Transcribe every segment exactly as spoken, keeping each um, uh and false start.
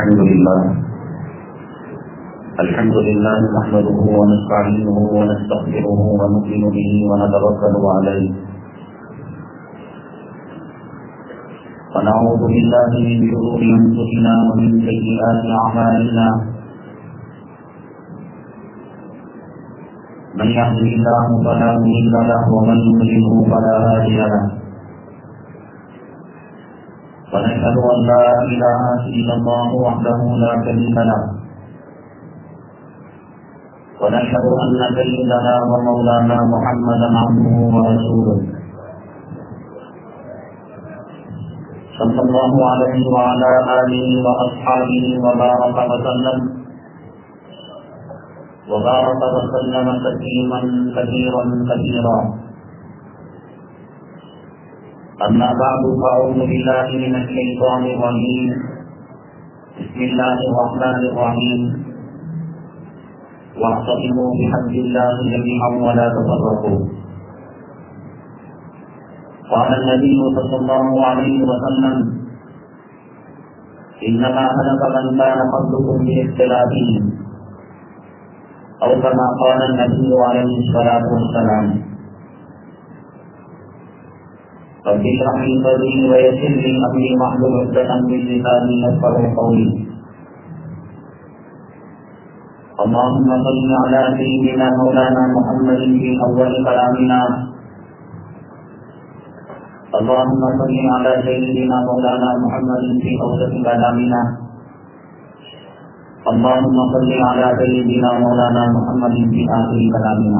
الحمد لله الحمد لله نحمده ونستعينه ونستغفره ونؤمن به ونتوكل عليه ونعوذ بالله من شرور انفسنا ومن سيئات اعمالنا من يهده الله فلا مضل له ومن يضلل فلا هادي له ونشهد ان لا اله الا الله وحده لا شريك له ونشهد ان سيدنا ومولانا محمدا عبده ورسوله صلى الله عليه وعلى اله واصحابه وبارك وسلم وبارك وسلم تسليما كثيرا كثيرا. أما بعد فأعوذ بالله من الشيطان الرجيم. بسم الله الرحمن الرحيم. واعتصموا بحبل الله جميعا ولا تفرقوا. قال النبي صلى الله عليه وسلم: إنما هلك من كان قبلكم باختلافهم، أو كما قال النبي عليه الصلاة والسلام. رب اشرح لي صدري ويسر لي أمري واحلل عقدة من لساني يفقهوا قولي. اللهم صل على سيدنا مولانا محمد في أول كلامنا. اللهم صل على سيدنا مولانا محمد في أوسط كلامنا. اللهم صل على سيدنا مولانا محمد في آخر كلامنا.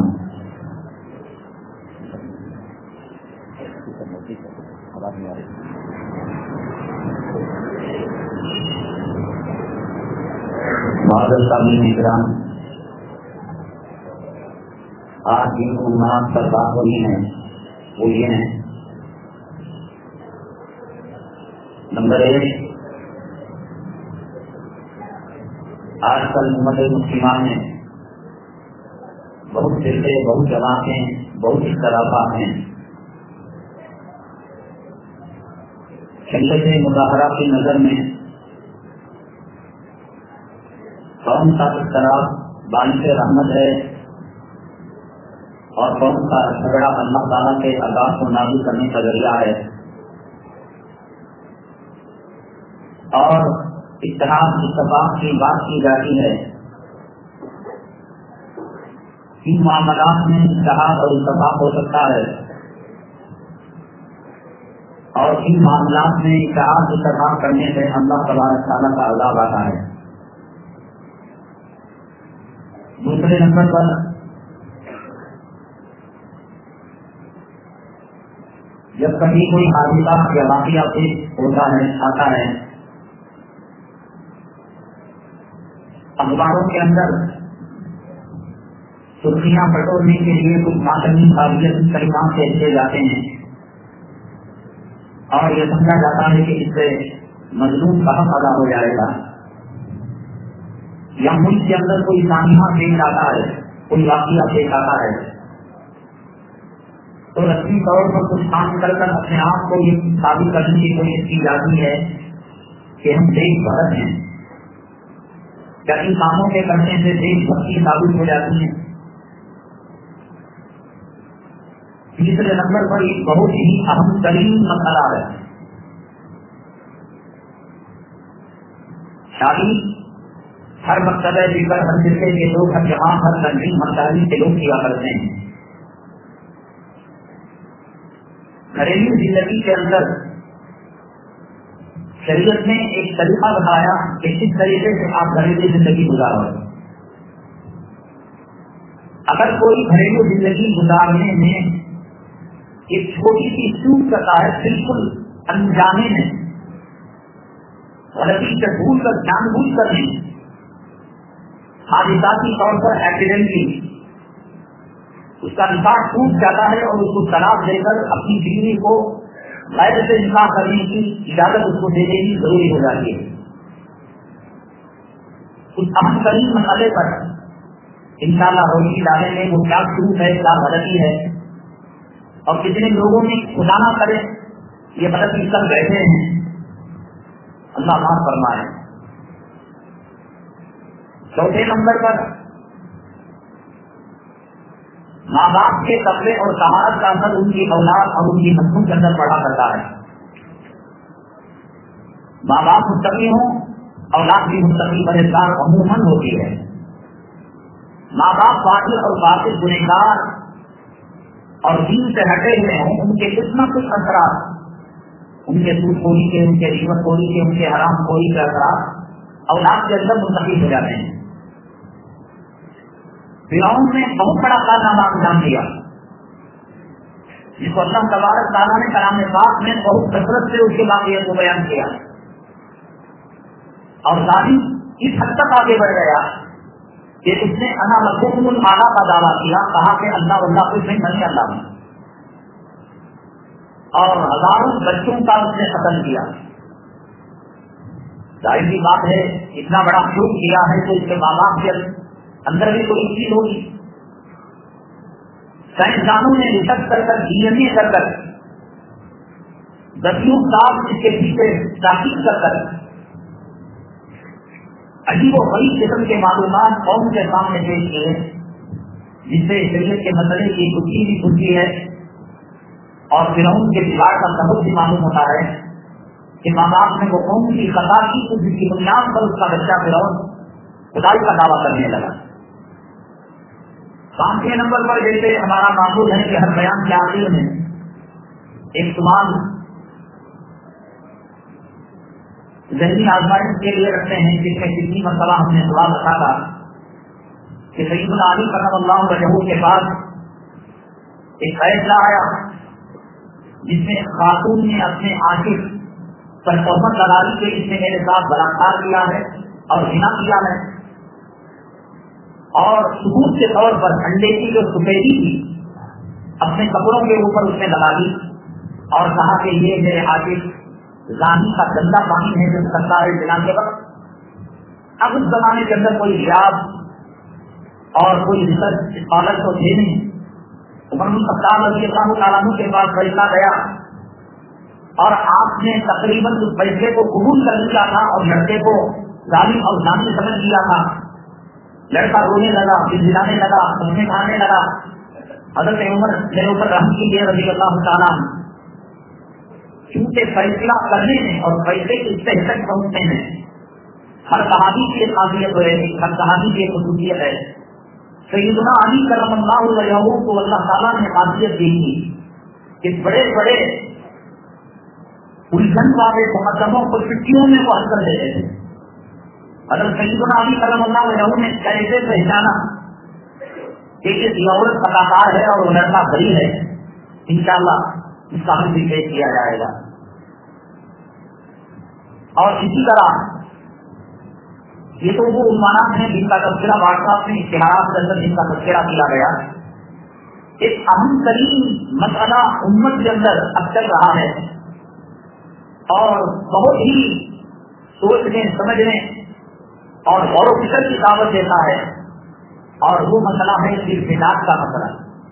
معذر سامعین اکرام، آج جن عنوانات پر بات ہونی ہے وہ یہ ہیں: نمبر ایک، آج کل امت مسلمہ میں بہت فرقے، بہت جماعتیں، بہت اختلافات ہیں. شریعت مظاہرہ کی نظر میں کون سا اختلاف باعث رحمت ہے اور کون سا جھگڑا اللہ تعالیٰ کے عذاب کو نازل کرنے کا ذریعہ ہے، اور اتحاد اتفاق کی بات کی جاتی ہے. ان معاملات میں اتحاد اور اتفاق ہو سکتا ہے، اور ان معاملات میں اتحاد اتفاق کرنے سے اللہ تبارک تعالیٰ کا عذاب آتا ہے. دوسرے نمبر پر جب کبھی کوئی حادثہ یا واقعہ پیش ہوتا ہے، آتا ہے، اخباروں کے اندر سرخیاں بٹورنے کے لیے کچھ ماتمی قابلیت کلمات سے لکھے جاتے ہیں، اور یہ سمجھا جاتا ہے کہ اس سے مظلوم کا حق ادا ہو جائے گا. یا ملک کے اندر کوئی سانحہ پیش آتا ہے، کوئی واقعہ پیش آتا ہے، تو رسمی طور پر کچھ کام کر کر اپنے آپ کو یہ ثابت کرنے کی کوشش کی جاتی ہے کہ ہم دیش بھگت ہیں. کیا ان کاموں کے کرنے سے دیش بھکتی ثابت ہو جاتی ہے؟ تیسرے نمبر پر ایک بہت ہی اہم ترین مسئلہ ہے شادی. ہر مقصد ہے جس پر ہر فرقے کے لوگ، ہر جماعت، ہر تنظیم، ہر تعلیم کے لوگ کیا کرتے ہیں. گھریلو زندگی کے اندر شریعت نے ایک طریقہ بتایا کہ کس طریقے سے آپ گھریلو زندگی گزارو. اگر کوئی گھریلو زندگی گزارنے میں ایک چھوٹی سی چوک کرتا ہے، بالکل انجانے میں، غلطی سے بھول کر، جان بوجھ کر نہیں، حادثاتی طور پر ایکسیڈنٹلی اس کا نکاح ٹوٹ جاتا ہے اور اس کو طلاق دے کر اپنی بیوی کو غیر سے نکاح کرنے کی اجازت اس کو دے دینی ضروری ہو جاتی ہے. اس اہم ترین مسئلے پر انشاءاللہ روشنی ڈالیں گے وہ کیا ٹوٹ ہے، کیا غلطی ہے، اور کتنے لوگوں نے خدا نہ کرے یہ غلطی کر بیٹھے ہیں. اللہ معاف فرمائے. चौथे नंबर पर माँ बाप के तकवे और सहारत का असर उनकी औलाद और उनकी नस्लों के अंदर पड़ा करता है। माँ बाप मुत्तकी हों, औलाद भी मुत्तकी परहेजगार अमूमन होती है। माँ बाप फासिल और फासिल गुनहगार और दीन से हटे हुए हों, उनके कुछ न कुछ असरात, उनके सूदखोरी के, उनके रिश्वतखोरी के, उनके हरामखोरी के असरात औलाद के अंदर मुंतकिल हो जाते हैं। फिरौन ने बहुत बड़ा कारनामा अंजाम दिया, जिसको अल्लाह तबारक तआला ने कलाम पाक में बहुत कसरत से उसके वाक़ियत को बयान किया, और जालिम इस हद तक आगे बढ़ गया कि उसने अना रब्बुकुमुल आला का दावा किया, कहा कि अल्लाह अल्लाह कुछ नहीं बनी अल्लाह में, और हजारों बच्चों का उसने कत्ल किया। जाहिर सी बात है, इतना बड़ा शुरू किया है तो इसके माँ बाप के अंदर भी कोई चीज होगी। साइंसदानों ने रिसर्च कर कर डीएनए कर कर दसियों साल इसके पीछे तहकीक कर कर अजीब और बड़ी किस्म के मालूमात कौम के सामने पेश किए, जिससे शरीयत के मसले की खुशी भी खुशी है और फिरौन के बिगाड़ का सबक भी मालूम होता है कि माँ बाप ने वो कौम की खता की, जिसकी बुनियाद पर उसका बच्चा फिरौन खुदाई का दावा करने लगा। पांचवें नंबर पर जैसे हमारा मामूल है कि हर बयान के आखिर में एक सवाल ज़हनी आजमाइश के लिए रखते हैं, जिसमें कितनी मरतबा हमने सवाल रखा था कि सैयदुना अली करमल्लाहु वजहहू के पास एक फैसला आया जिसमें खातून ने अपने आशिक पर तोहमत लगा दी कि इसने मेरे साथ बलात्कार किया है और ज़िना किया है, और सबूत के तौर पर अंडे की जो सफेदी थी अपने कपड़ों के ऊपर उसने लगा दी और कहा कि ये मेरे आशिक जानी का गंदा पानी है जो करता है ज़िना के वक्त। अब उस जमाने के अंदर कोई रियाज और कोई रिसर्च स्कॉलर तो थे नहीं। उमर बिन खत्ताब रज़ियल्लाहु तआला अन्हु के पास फैसला गया और आपने तकरीबन उस फैसले को कबूल कर लिया था और लड़के को जालिम और जानी समझ लिया था। लड़का रोने लगा, गिड़गिड़ाने लगा, उसने खाने लगा। हज़रत उमर मेरे ऊपर रहम कीजिए रज़ियल्लाहु तआला अन्हु, क्योंकि फैसला करने में और फैसले की तह तक पहुंचने में हर सहाबी की काबिलियत है, हर सहाबी की खुसूसियत है। सैयदना अली करमल्लाहु वजहहू को अल्लाह ताला ने काबिलियत दी थी कि बड़े बड़े उलझन वाले मुकदमों को चिट्ठियों में वो हल कर देते थे। अगर सैयदना अली करमल्लाहु वजहहू ने कैसे पहचाना कि इस औरत कलाकार है और वो लड़का बड़ी है, इंशाअल्लाह इसका हल भी पेश किया जाएगा। और इसी तरह ये तो वो उन्मानात हैं जिनका तस्करा व्हाट्सएप में इश्तिहारात के अंदर जिनका तस्करा किया गया। एक अहम तरीन मसला उम्मत के अंदर अब चल रहा है और बहुत ही सोचने समझने और गौर व फिक्र की दावत देता है, और वो मसला है इर्तिदाद का मसला।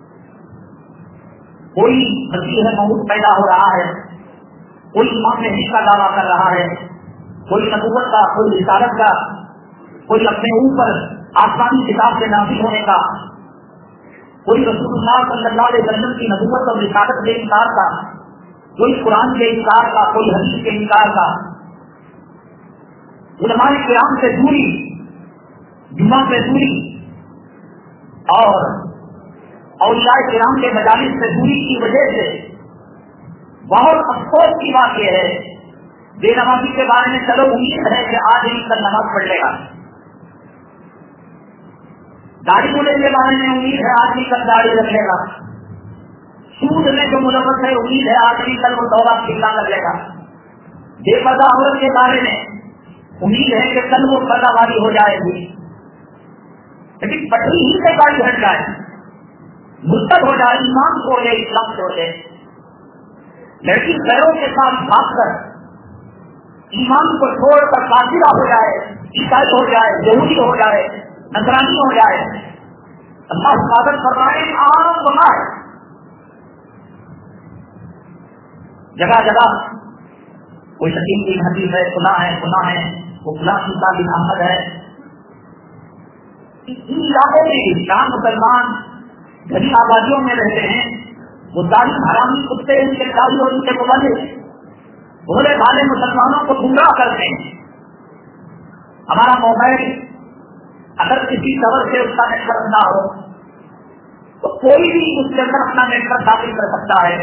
कोई मसीह मऊद पैदा हो रहा है, कोई इमाम महदी का दावा कर रहा है, कोई नबूवत का, कोई रिसालत का, कोई अपने ऊपर आसमानी किताब से नाज़िल होने का, कोई रसूलुल्लाह सल्लल्लाहु अलैहि वसल्लम की नबूवत और रिसालत के इनकार का, कोई कुरान के इनकार का, कोई हदीस के इनकार का। उलमाए किराम से दूरी, जुमा से दूरी और औलियाए किराम के मजालिस से दूरी की वजह से बहुत अफसोस की बात यह है, बेनमाजी के बारे में चलो उम्मीद है कि आज ही कल नमाज पढ़ लेगा, दाढ़ी मुड़े के बारे में उम्मीद है आज ही कल दाढ़ी रख लेगा, सूद में जो मुलव्वस है उम्मीद है आज ही कल वो तौबा खिला कर लेगा, बेपर्दा औरत के बारे में उम्मीद है कि कल वो पर्दावारी हो जाएगी, लेकिन पटरी ही से गाड़ी हट जाए, मुर्तद हो जाए, ईमान छोड़ दे, इस्लाम छोड़ दे। लड़की पैरों के साथ भाग कर ईमान को छोड़कर काफिरा हो जाए, ईसाई हो जाए, यहूदी हो जाए, नसरानी हो जाए, अल्लाह हिफाजत फरमाए। आम गुनाह है, जगह जगह कोई शकील की हदीस है, सुना है सुना है वो फलां की तालीम अहमद है, ان علاقوں میں جہاں مسلمان گھری آبادیوں میں رہتے ہیں وہ داڑھی حرامی کتے ان کے داڑھی اور ان کے مبلغ بھولے بھالے مسلمانوں کو گمراہ کرتے ہیں. ہمارا موبائل اگر کسی طور سے اس کا نیٹ ورک نہ ہو تو کوئی بھی اس کے اندر اپنا نیٹ ورک داخل کر سکتا ہے.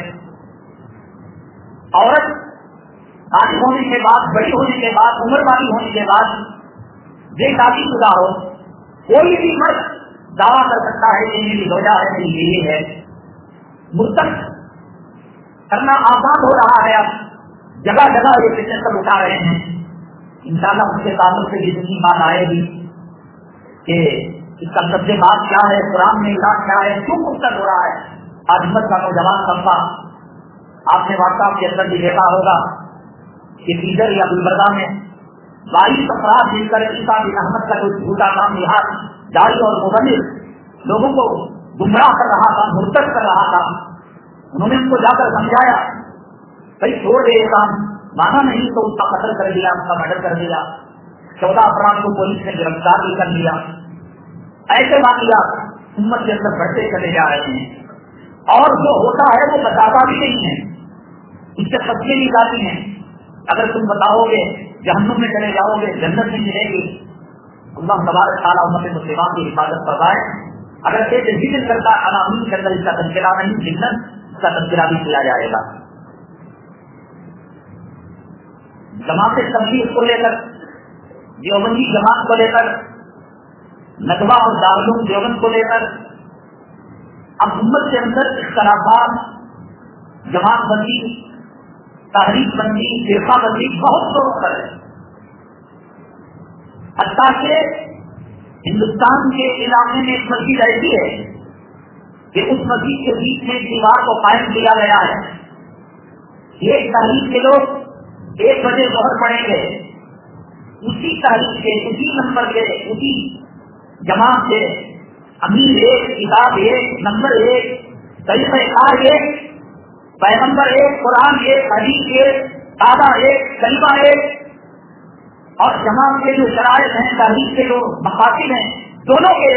عورت آج ہونے کے بعد, بڑی ہونے کے بعد, عمر والی ہونے کے بعد بے شادی شدہ ہو, کوئی بھی مرد دعویٰ کر سکتا ہے کہ میری زوجہ ہے, میری بیوی ہے. مرتب کرنا آسان ہو رہا ہے. اب جگہ جگہ یہ فٹنس اٹھا رہے ہیں. انشاءاللہ اس کے تعلق سے جتنی بات آئے گی کہ اس کا سب سے بات کیا ہے, قرآن میں علاج کیا ہے, کیوں مختلف ہو رہا ہے. آج مت کا نوجوان طبقہ, آپ نے واٹس ایپ کے اندر بھی دیکھا ہوگا کہ فیڈر یا گلبرگہ میں بائیس افراد مل کر عیسیٰ بن احمد کا جو جھوٹا نام لحاظ داعی اور مبلغ لوگوں کو گمراہ کر رہا تھا, مرتد کر رہا تھا. انہوں نے ان کو جا کر سمجھایا بھائی چھوڑ دے کام, مانا نہیں تو اس کا قتل کر دیا, اس کا مرڈر کر دیا. چودہ افراد کو پولیس نے گرفتار بھی کر لیا. ایسے واقعات امت کے اندر بڑھتے چلے جا رہے ہیں اور جو ہوتا ہے وہ بتاتا بھی نہیں ہے, اس سے سچے نہیں جاتی ہیں. اگر تم بتاؤ گے جہنم میں چلے جاؤ گے, جنت میں ملے گی. اللہ تبارک تعالیٰ امت مسلمان کی حفاظت فرمائے. اگر ایک ذکر کرتا عناوین کے اندر اس کا تذکرہ نہیں, جنت اس کا تذکرہ بھی کیا جائے گا. جماعت تبلیغ کو لے کر, دیوبندی جماعت کو لے کر, ندوہ اور دارالعلوم دیوبند کو لے کر اب امت کے اندر اختلافات, جماعت بندی, تحریک بندی, فرقہ بندی بہت زور پر ہے. حتیٰ کہ ہندوستان کے علاقے میں ایک مسجد ایسی ہے کہ اس مسجد کے بیچ میں دیوار کو قائم کیا گیا ہے. یہ تحریک کے لوگ ایک بجے ظہر پڑیں گے, اسی تحریک کے, اسی نمبر کے, اسی جماعت سے امیر ایک, کتاب ایک, نمبر ایک, طریقہ کار ایک, پیغمبر ایک, قرآن ایک, حدیث ایک, دادا ایک, کلمہ ایک, اور جماعت کے جو شرائط ہیں, تحریک کے جو مقاصد ہیں, دونوں کے.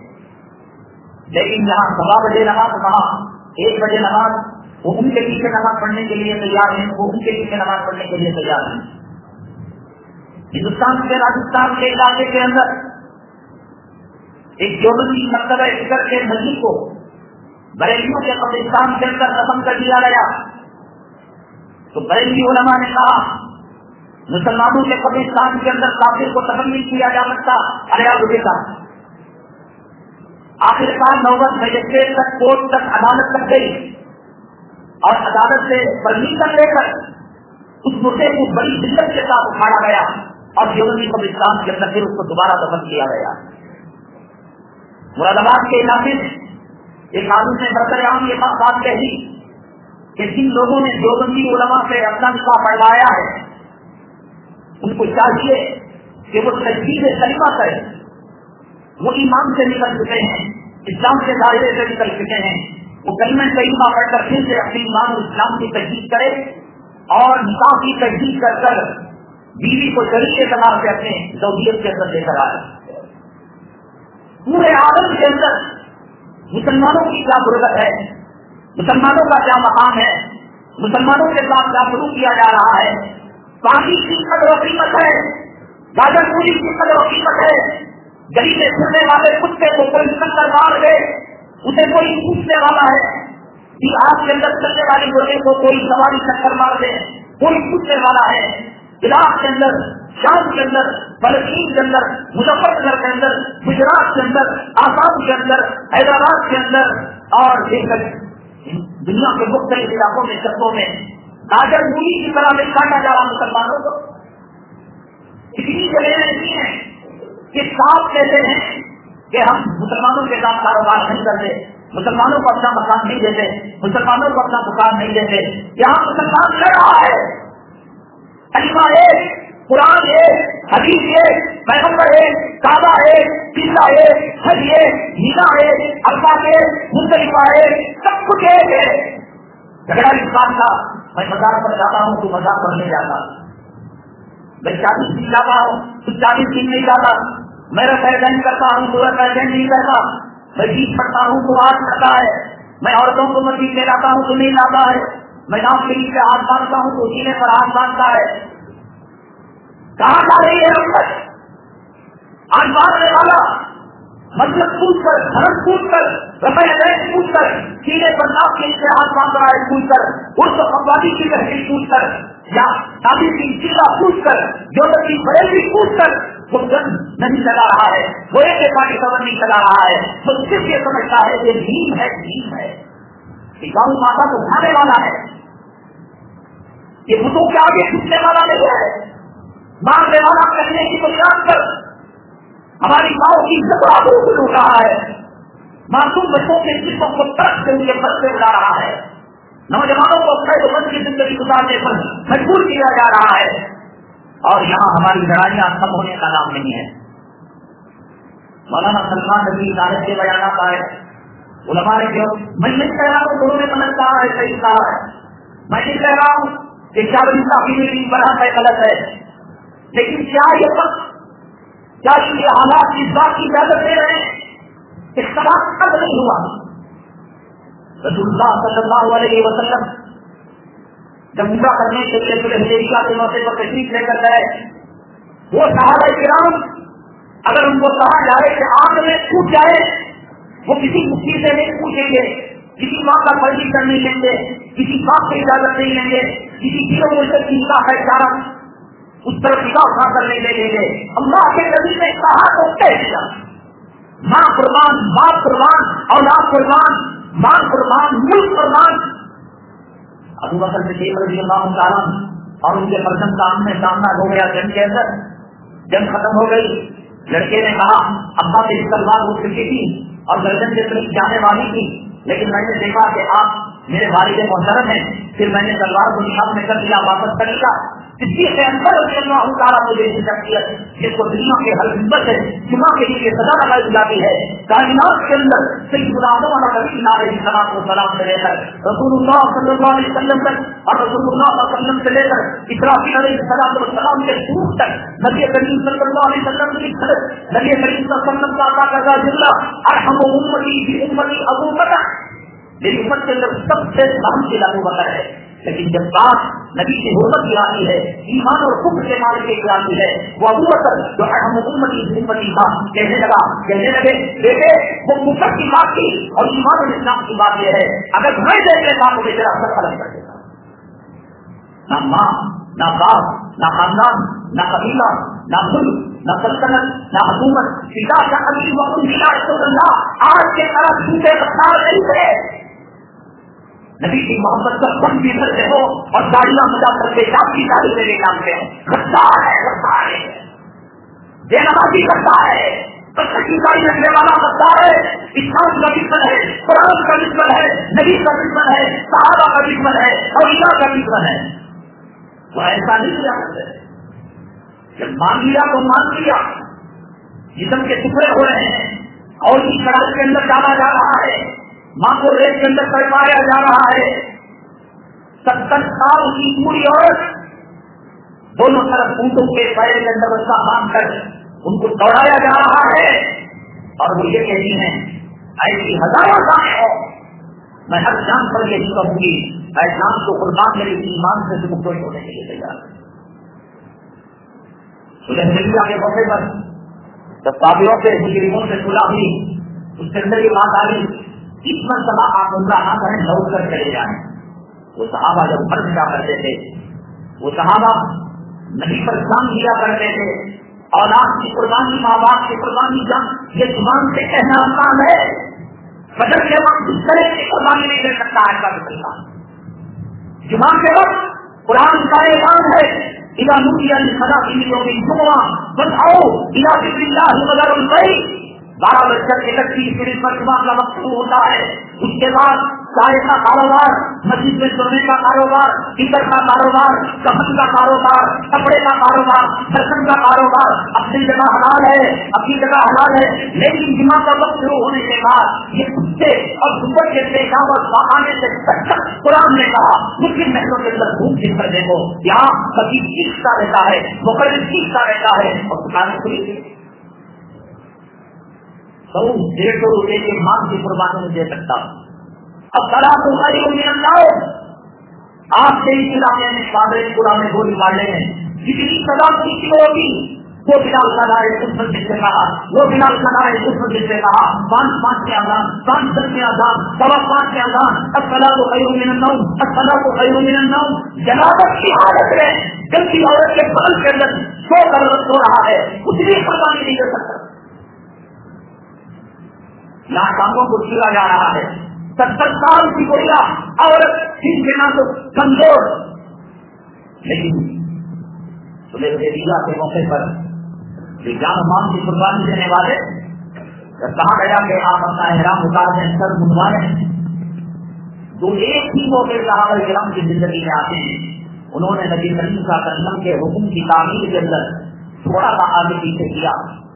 لیکن یہاں سوا بجے نماز, کہاں ایک بجے نماز, وہ ان کے پیچھے نماز پڑھنے کے لیے تیار ہیں, وہ ان کے پیچھے نماز پڑھنے کے لیے تیار ہیں. ہندوستان کے راجستھان کے علاقے کے اندر ایک دیوبندی مکتبہ فکر کے مسجد کو بریلیوں کے قبرستان کے اندر دفن کر دیا گیا. تو بریلی علماء نے کہا مسلمانوں کے قبرستان کے اندر کافر کو دفن نہیں کیا جا سکتا. ارے آپ دیکھا آخرکار نوبت مجسٹریٹ تک, کورٹ تک, عدالت تک گئی اور عدالت سے پرمیشن لے کر اس مردے کو بڑی دقت کے ساتھ اٹھایا گیا اور دیوبندی قبرستان کے اندر پھر اس کو دوبارہ دفن کیا گیا. مراد آباد کے علاقے میں ایک آدمی نے برقرار عام یہ بات کہی کہ جن لوگوں نے دیوبندی علماء سے اپنا نکاح پڑھوایا ہے ان کو چاہیے کہ وہ تجدید کلمہ کرے. وہ ایمان سے نکل چکے ہیں, اسلام کے دائرے سے نکل چکے ہیں. وہ کلمہ کلمہ پڑھ کر پھر سے اپنے ایمان اور اسلام کی تجدید کرے اور نکاح کی تجدید کر کر بیوی کو شریک کے اعتبار سے اپنے زوجیت کے اندر لے کر آئے. پورے عالم کے اندر مسلمانوں کی کیا غربت ہے, مسلمانوں کا کیا مقام ہے, مسلمانوں کے ساتھ کیا شروع کیا جا رہا ہے. پانی کی قدر و قیمت ہے, گاجر پوری کی قدر و قیمت ہے. گلی میں پھرنے والے کتے کو کوئی کر مار دے اسے کوئی پوچھنے والا ہے. آپ کے اندر چلنے والی لوگوں کو کوئی سواری چکر مار دے کوئی پوچھنے والا ہے. عراق کے اندر, شام کے اندر, فلسطین کے اندر, مظفر نگر کے اندر, گجرات کے اندر, آسام کے اندر, حیدرآباد کے اندر اور دنیا کے مختلف علاقوں میں, شہروں میں گاجر مولی کی طرح میں کاٹا جا رہا مسلمانوں کو. اتنی جگہیں ایسی ہیں کہ صاحب کہتے ہیں کہ ہم مسلمانوں کے ساتھ کاروبار نہیں کرتے, مسلمانوں کو اپنا مکان نہیں دیتے, مسلمانوں کو اپنا دکان نہیں دیتے. یہاں مسلمان لڑ رہا ہے. کلمہ ایک, قرآن ایک, حدیث ایک, پیغمبر ایک, کعبہ ایک, قبلہ ایک, حج ایک, مینا ایک, عرفات ایک, مزدلفہ ایک, سب کچھ ایک ہے. جھگڑا اس بات کا میں مزار پر جاتا ہوں تو مزار پر نہیں جاتا, میں چالیس دن جاتا ہوں تو چالیس دن نہیں جاتا. میں رفع کرتا ہوں تو رفع نہیں کرتا، میں جیت پڑتا ہوں تو آج کرتا ہے، میں عورتوں کو مسجد میں لاتا ہوں تو نہیں لاتا ہے، میں نام کے نیچے ہاتھ باندھتا ہوں تو سینے پر ہاتھ باندھتا ہے. کہاں جا رہی ہے امت؟ آج باندھنے والا مطلب پوچھ کر، دھرم پوچھ کر، رفع پوچھ کر، سینے پر نام کے نیچے ہاتھ باندھ رہا ہے پوچھ کر، اس قوالی کی تحریر پوچھ کر، یا شادی کی چیزا پوچھ کر، جو کی بریلی پوچھ کر، وہ گن نہیں چلا رہا ہے، وہ ایک پارٹی خبر نہیں چلا رہا ہے، وہ صرف یہ سمجھتا ہے کہ دین ہے، دین ہے، گاؤں ماتا کو کھانے والا ہے، یہ بتوں کے آگے چھوٹنے والا نہیں ہے، مارنے والا کہنے کی بنیاد پر ہماری ماؤں کی زبرا کو اڑ رہا ہے، معصوم بچوں کے جسموں کو ترک سے ان کے بل سے اڑا رہا ہے، نوجوانوں کو خیر و بند کی زندگی گزارنے پر مجبور کیا جا رہا ہے، اور یہاں ہماری لڑائیاں ختم ہونے کا نام نہیں ہے. مولانا سلمان نبی عدالت کے بیانات آئے، علماء نے جو میں نہیں کہہ رہا ہوں دونوں نے غلط کہا ہے، صحیح کہا ہے، میں نہیں کہہ رہا ہوں کہ کیا بنتا کی بڑا ہے غلط ہے، لیکن کیا یہ وقت کیا یہ حالات اس بات کی اجازت دے رہے ہیں اختلاف کب نہیں ہوا؟ رسول اللہ صلی اللہ علیہ وسلم جب عمرہ کرنے کے لیے حدیبیہ کے موقع پر تشریف لے کر گئے، وہ صحابہ کرام اگر ان کو کہا جائے کہ آگ میں کود جائے، وہ کسی مفتی سے نہیں پوچھیں گے، کسی ماں کا پرمیشن نہیں لیں گے، کسی باپ کی اجازت نہیں لیں گے، کسی پیرو مرشد کی نکاح ہے چارہ اس طرف نگاہ اٹھا کر نہیں لے لیں گے. اللہ کے نبی نے کہا تو کہہ دیا، ماں قربان، باپ قربان، اولاد قربان، مال قربان، ملک قربان. ابو بکر صدیق رضی اللہ تعالیٰ اور ان کے فرزند کا آمنے سامنا ہو گیا جنگ کے اندر، جنگ ختم ہو گئی. لڑکے نے کہا ابا میری تلوار اٹھ چکی تھی اور گردن کے طرف جانے والی تھی، لیکن میں نے دیکھا کہ آپ میرے والد محترم ہیں، پھر میں نے تلوار کو نشان میں کر دیا، واپس کر لیا. اس کے اندر اللہ تعالیٰ مجھے شخصیت جس کو دنیا کے ہر ہمت ہے جمعہ کے لیے سزا لگائی جاتی ہے، کائنات کے اندر سیدنا آدم علیہ السلام کو سلام سے لے کر رسول اللہ صلی اللہ علیہ وسلم تک اور رسول اللہ صلی اللہ علیہ وسلم سے لے کر اسرافیل علیہ السلام کے سور تک نبی کریم صلی اللہ علیہ وسلم کی خدمت، نبی کریم صلی اللہ علیہ وسلم کا عطا کردہ جملہ ارحم امتی بامتی ابو بکر، میری امت کے اندر سب سے رحم دل ابو بکر ہے. لیکن جب بات نبی کی حرمت کی آتی ہے، ایمان اور کفر کے مالک کی آتی ہے، وہ ابو بکر جو ہم امتی امتی تھا کہنے لگا کہنے لگے دیکھے وہ کفر کی بات کی اور ایمان اور اسلام کی بات یہ ہے، اگر میں دیکھ لیتا تو میرا سر قلم کر دیتا. نہ ماں، نہ باپ، نہ خاندان، نہ قبیلہ، نہ ملک، نہ سلطنت، نہ حکومت، پتا کا ابھی وقت رسول اللہ آج کے طرح جھوٹے رفتار نہیں تھے. نبی کی محبت کا خود بھی کرتے ہو اور داڑیاں مجا کر کے آپ کی داڑھی میں لے جانتے ہیں، غدار ہے، غدار ہے، بے نمازی کرتا ہے، کی داڑھی رکھنے والا غدار ہے. اسلام کا دشمن ہے، قرآن کا دشمن ہے، نبی کا دشمن ہے، صحابہ کا دشمن ہے اور اللہ کا دشمن ہے. وہ ایسا نہیں کیا کرتے، جب مان لیا تو مان لیا، جسم کے ٹکڑے ہو رہے ہیں اور اس شراب کے اندر ڈالا جا رہا ہے، ماں کو ریت کے اندر کروایا جا رہا ہے، ستر سال کی پوری عورت دونوں طرف اونٹوں کے پیر کے اندر بچہ باندھ کر ان کو دوڑایا جا رہا ہے اور وہ یہ کہتی ہیں ایسی ہزاروں جانیں ہو میں ہر جان پر یہی کہوں گی اے جان کو قربان میرے ایمان سے تم کوئی ہونے کے لیے تیار. حدیبیہ کے موقع پر جب تابعوں سے مجرموں سے صلح ہوئی اس کے اندر یہ بات آ گئی اس مرتبہ آپ عمرہ نہ کریں لوٹ کر چلے جائیں. وہ صحابہ جب مرد جا کرتے تھے وہ صحابہ نبی پر جان دیا کرتے تھے، اولاد کی قربانی، ماں باپ کی قربانی، جان یہ زبان سے کہنا آسان ہے، بدل کے وقت اس طرح کی قربانی نہیں دے سکتا ہے کا بتلا. زبان کے وقت قرآن کا اعلان ہے اذا نودي للصلاة من يوم الجمعة فاسعوا إلى ذكر الله وذروا البيع. بارہ بج کر اکتیس منٹ پر جمعہ کا وقت شروع ہوتا ہے، اس کے بعد چائے کا کاروبار، مسجد میں سونے کا کاروبار، ٹکٹ کا کاروبار، کپڑے کا کاروبار، کپڑے کا کاروبار، برتن کا کاروبار اپنی جگہ حلال ہے، اپنی جگہ حلال ہے، لیکن جمعہ کا وقت شروع ہونے کے بعد یہ کتے اور سور کے پیشاور بہانے سے قرآن نے کہا مسلم محلوں کے اندر گھوم پھر کر دیکھو یہاں کبھی چیختا رہتا ہے، مقرر چیختا رہتا ہے اور دکانیں کھلی. سو ڈیڑھ سو روپئے کے مال کی قربانی میں دے سکتا ہوں. اب سلا تو ساری امید آپ سے اس علاقے میں قابل پورا میں گولی مارنے ہیں جتنی سزا کی ہوگی وہ بنا سزائے کچھ سے کہا وہ بنا سزائے کچھ سے کہا پانچ پانچ کے آزاد پانچ دس کے آزاد سوا پانچ کے آزاد اصلا کو خیر من النوم اصلا کو خیر من النوم. جنابت کی حالت میں جب کی عورت کے بغل کے اندر سو کر سو رہا ہے کچھ بھی قربانی نہیں کر سکتا. ناکاموں کو چھیڑا جا رہا ہے. ستر سال کی گویا عورت جن کے نام تو کمزور لیکن سلح حدیبیہ کے موقع پر جان مان کی قربانی دینے والے کہا گیا کہ آپ اپنا احرام اتار دیں سر منوائیں. جو ایک ہی موقع صحابہ کرام کی زندگی میں آتے ہیں انہوں نے نبی کریم صلی اللہ علیہ وسلم کے حکم کی تعمیر کے اندر تھوڑا سا آگے پیچھے کیا.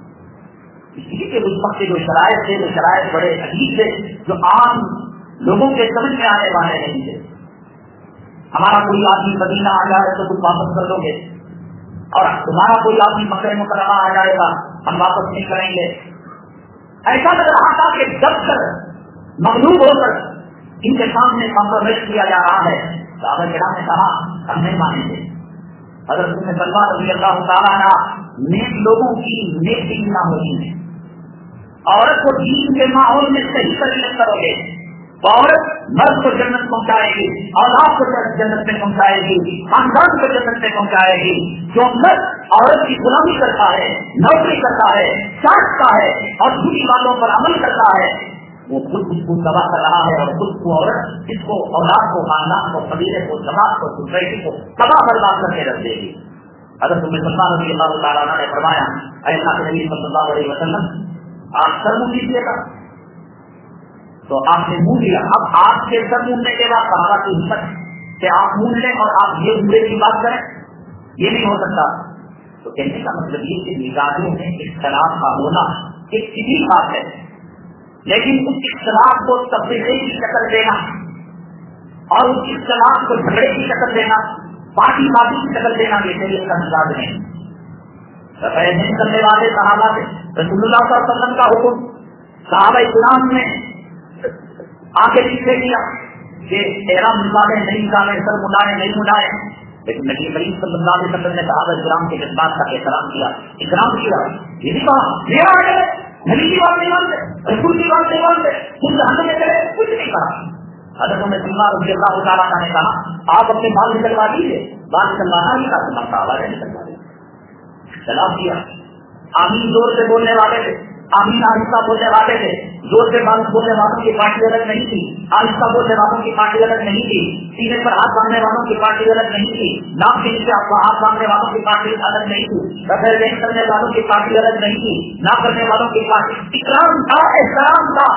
اس لیے کہ اس وقت کے جو شرائط تھے وہ شرائط بڑے عجیب تھے جو عام لوگوں کے سمجھ میں آنے والے نہیں تھے. ہمارا کوئی آدمی مدینہ آ جائے تو تم واپس کر دو گے اور تمہارا کوئی آدمی مکہ مکرمہ آ جائے گا ہم واپس نہیں کریں گے. ایسا لگ رہا تھا کہ جب تک مغلوب ہو کر ان کے سامنے کمپرومائز کیا جا رہا ہے. صحابہ کرام نے کہا ہم نہیں مانیں گے. حضرت ام سلمہ رضی اللہ تعالیٰ عنہ نیک لوگوں کی نیک دین نہ ہوتی ہے. عورت کو دین کے ماحول میں صحیح تربیت کرو گے عورت مرد کو جنت پہنچائے گی اولاد کو جنت میں پہنچائے گی خاندان کو جنت میں پہنچائے گی. جو مرد عورت کی غلامی کرتا ہے نوکری کرتا ہے چاٹتا ہے اور جھوٹی باتوں پر عمل کرتا ہے وہ خود اس کو تباہ کر رہا ہے اور خود کو عورت اس کو اولاد کو خاندان کو قبیلے کو جماعت کو سوسائٹی کو تباہ برباد کر کے رکھ دے گی. حضرت ام سلمہ رضی اللہ تعالیٰ عنہ نے فرمایا اے اللہ کے نبی صلی اللہ علیہ وسلم آپ سر منہ لیجیے گا تو آپ نے منہ لیا. اب آپ کے سر منڈنے کے بعد صحابہ کی ہمت کہ آپ منہ لیں اور آپ یہ عمرے کی بات کریں یہ نہیں ہو سکتا. تو کہنے کا مطلب یہ کہ مزاجوں میں اختلاف کا ہونا ایک سیدھی بات ہے لیکن اس اختلاف کو تبدیلی کی شکل دینا اور اس اختلاف کو جھگڑے کی شکل دینا پارٹی بازی کی شکل دینا یہ شریعت کا مزاج نہیں. نہیں کرنے والے صحابہ سے رسول اللہ صلی اللہ علیہ وسلم کا حکم صحابہ اسلام نے آگے پیچھے کیا کہ احرام نکالے نہیں نکالے سر مڈائے نہیں مڈائے لیکن نبی کریم صلی اللہ علیہ وسلم نے صحابہ کرام کے جذبات کا احترام کیا اکرام کیا. یہ نہیں کہا میرا آگے نبی کی بات نہیں مانتے رسول کی بات نہیں مانتے تم جہاں میں چلے کچھ نہیں کہا. حضرت میں سلمہ رضی اللہ تعالیٰ عنہ نے کہا آپ اپنے بال نکلوا دیجیے بال نکلوانا ہی تھا تمہارا صحابہ نے نکلوا دیا. چلا کیا آمین زور سے بولنے والے تھے آمین آہستہ بولنے والے تھے. زور سے بات بولنے والوں کی پارٹی الگ نہیں تھی آہستہ بولنے والوں کی پارٹی الگ نہیں تھی. سینے پر ہاتھ باندھنے والوں کی پارٹی الگ نہیں تھی ناک کے نیچے ہاتھ باندھنے والوں کی پارٹی الگ نہیں تھی بغیر نہیں کرنے والوں کی پارٹی الگ نہیں تھی نہ کرنے والوں کی پارٹی. اکرام تھا احترام تھا.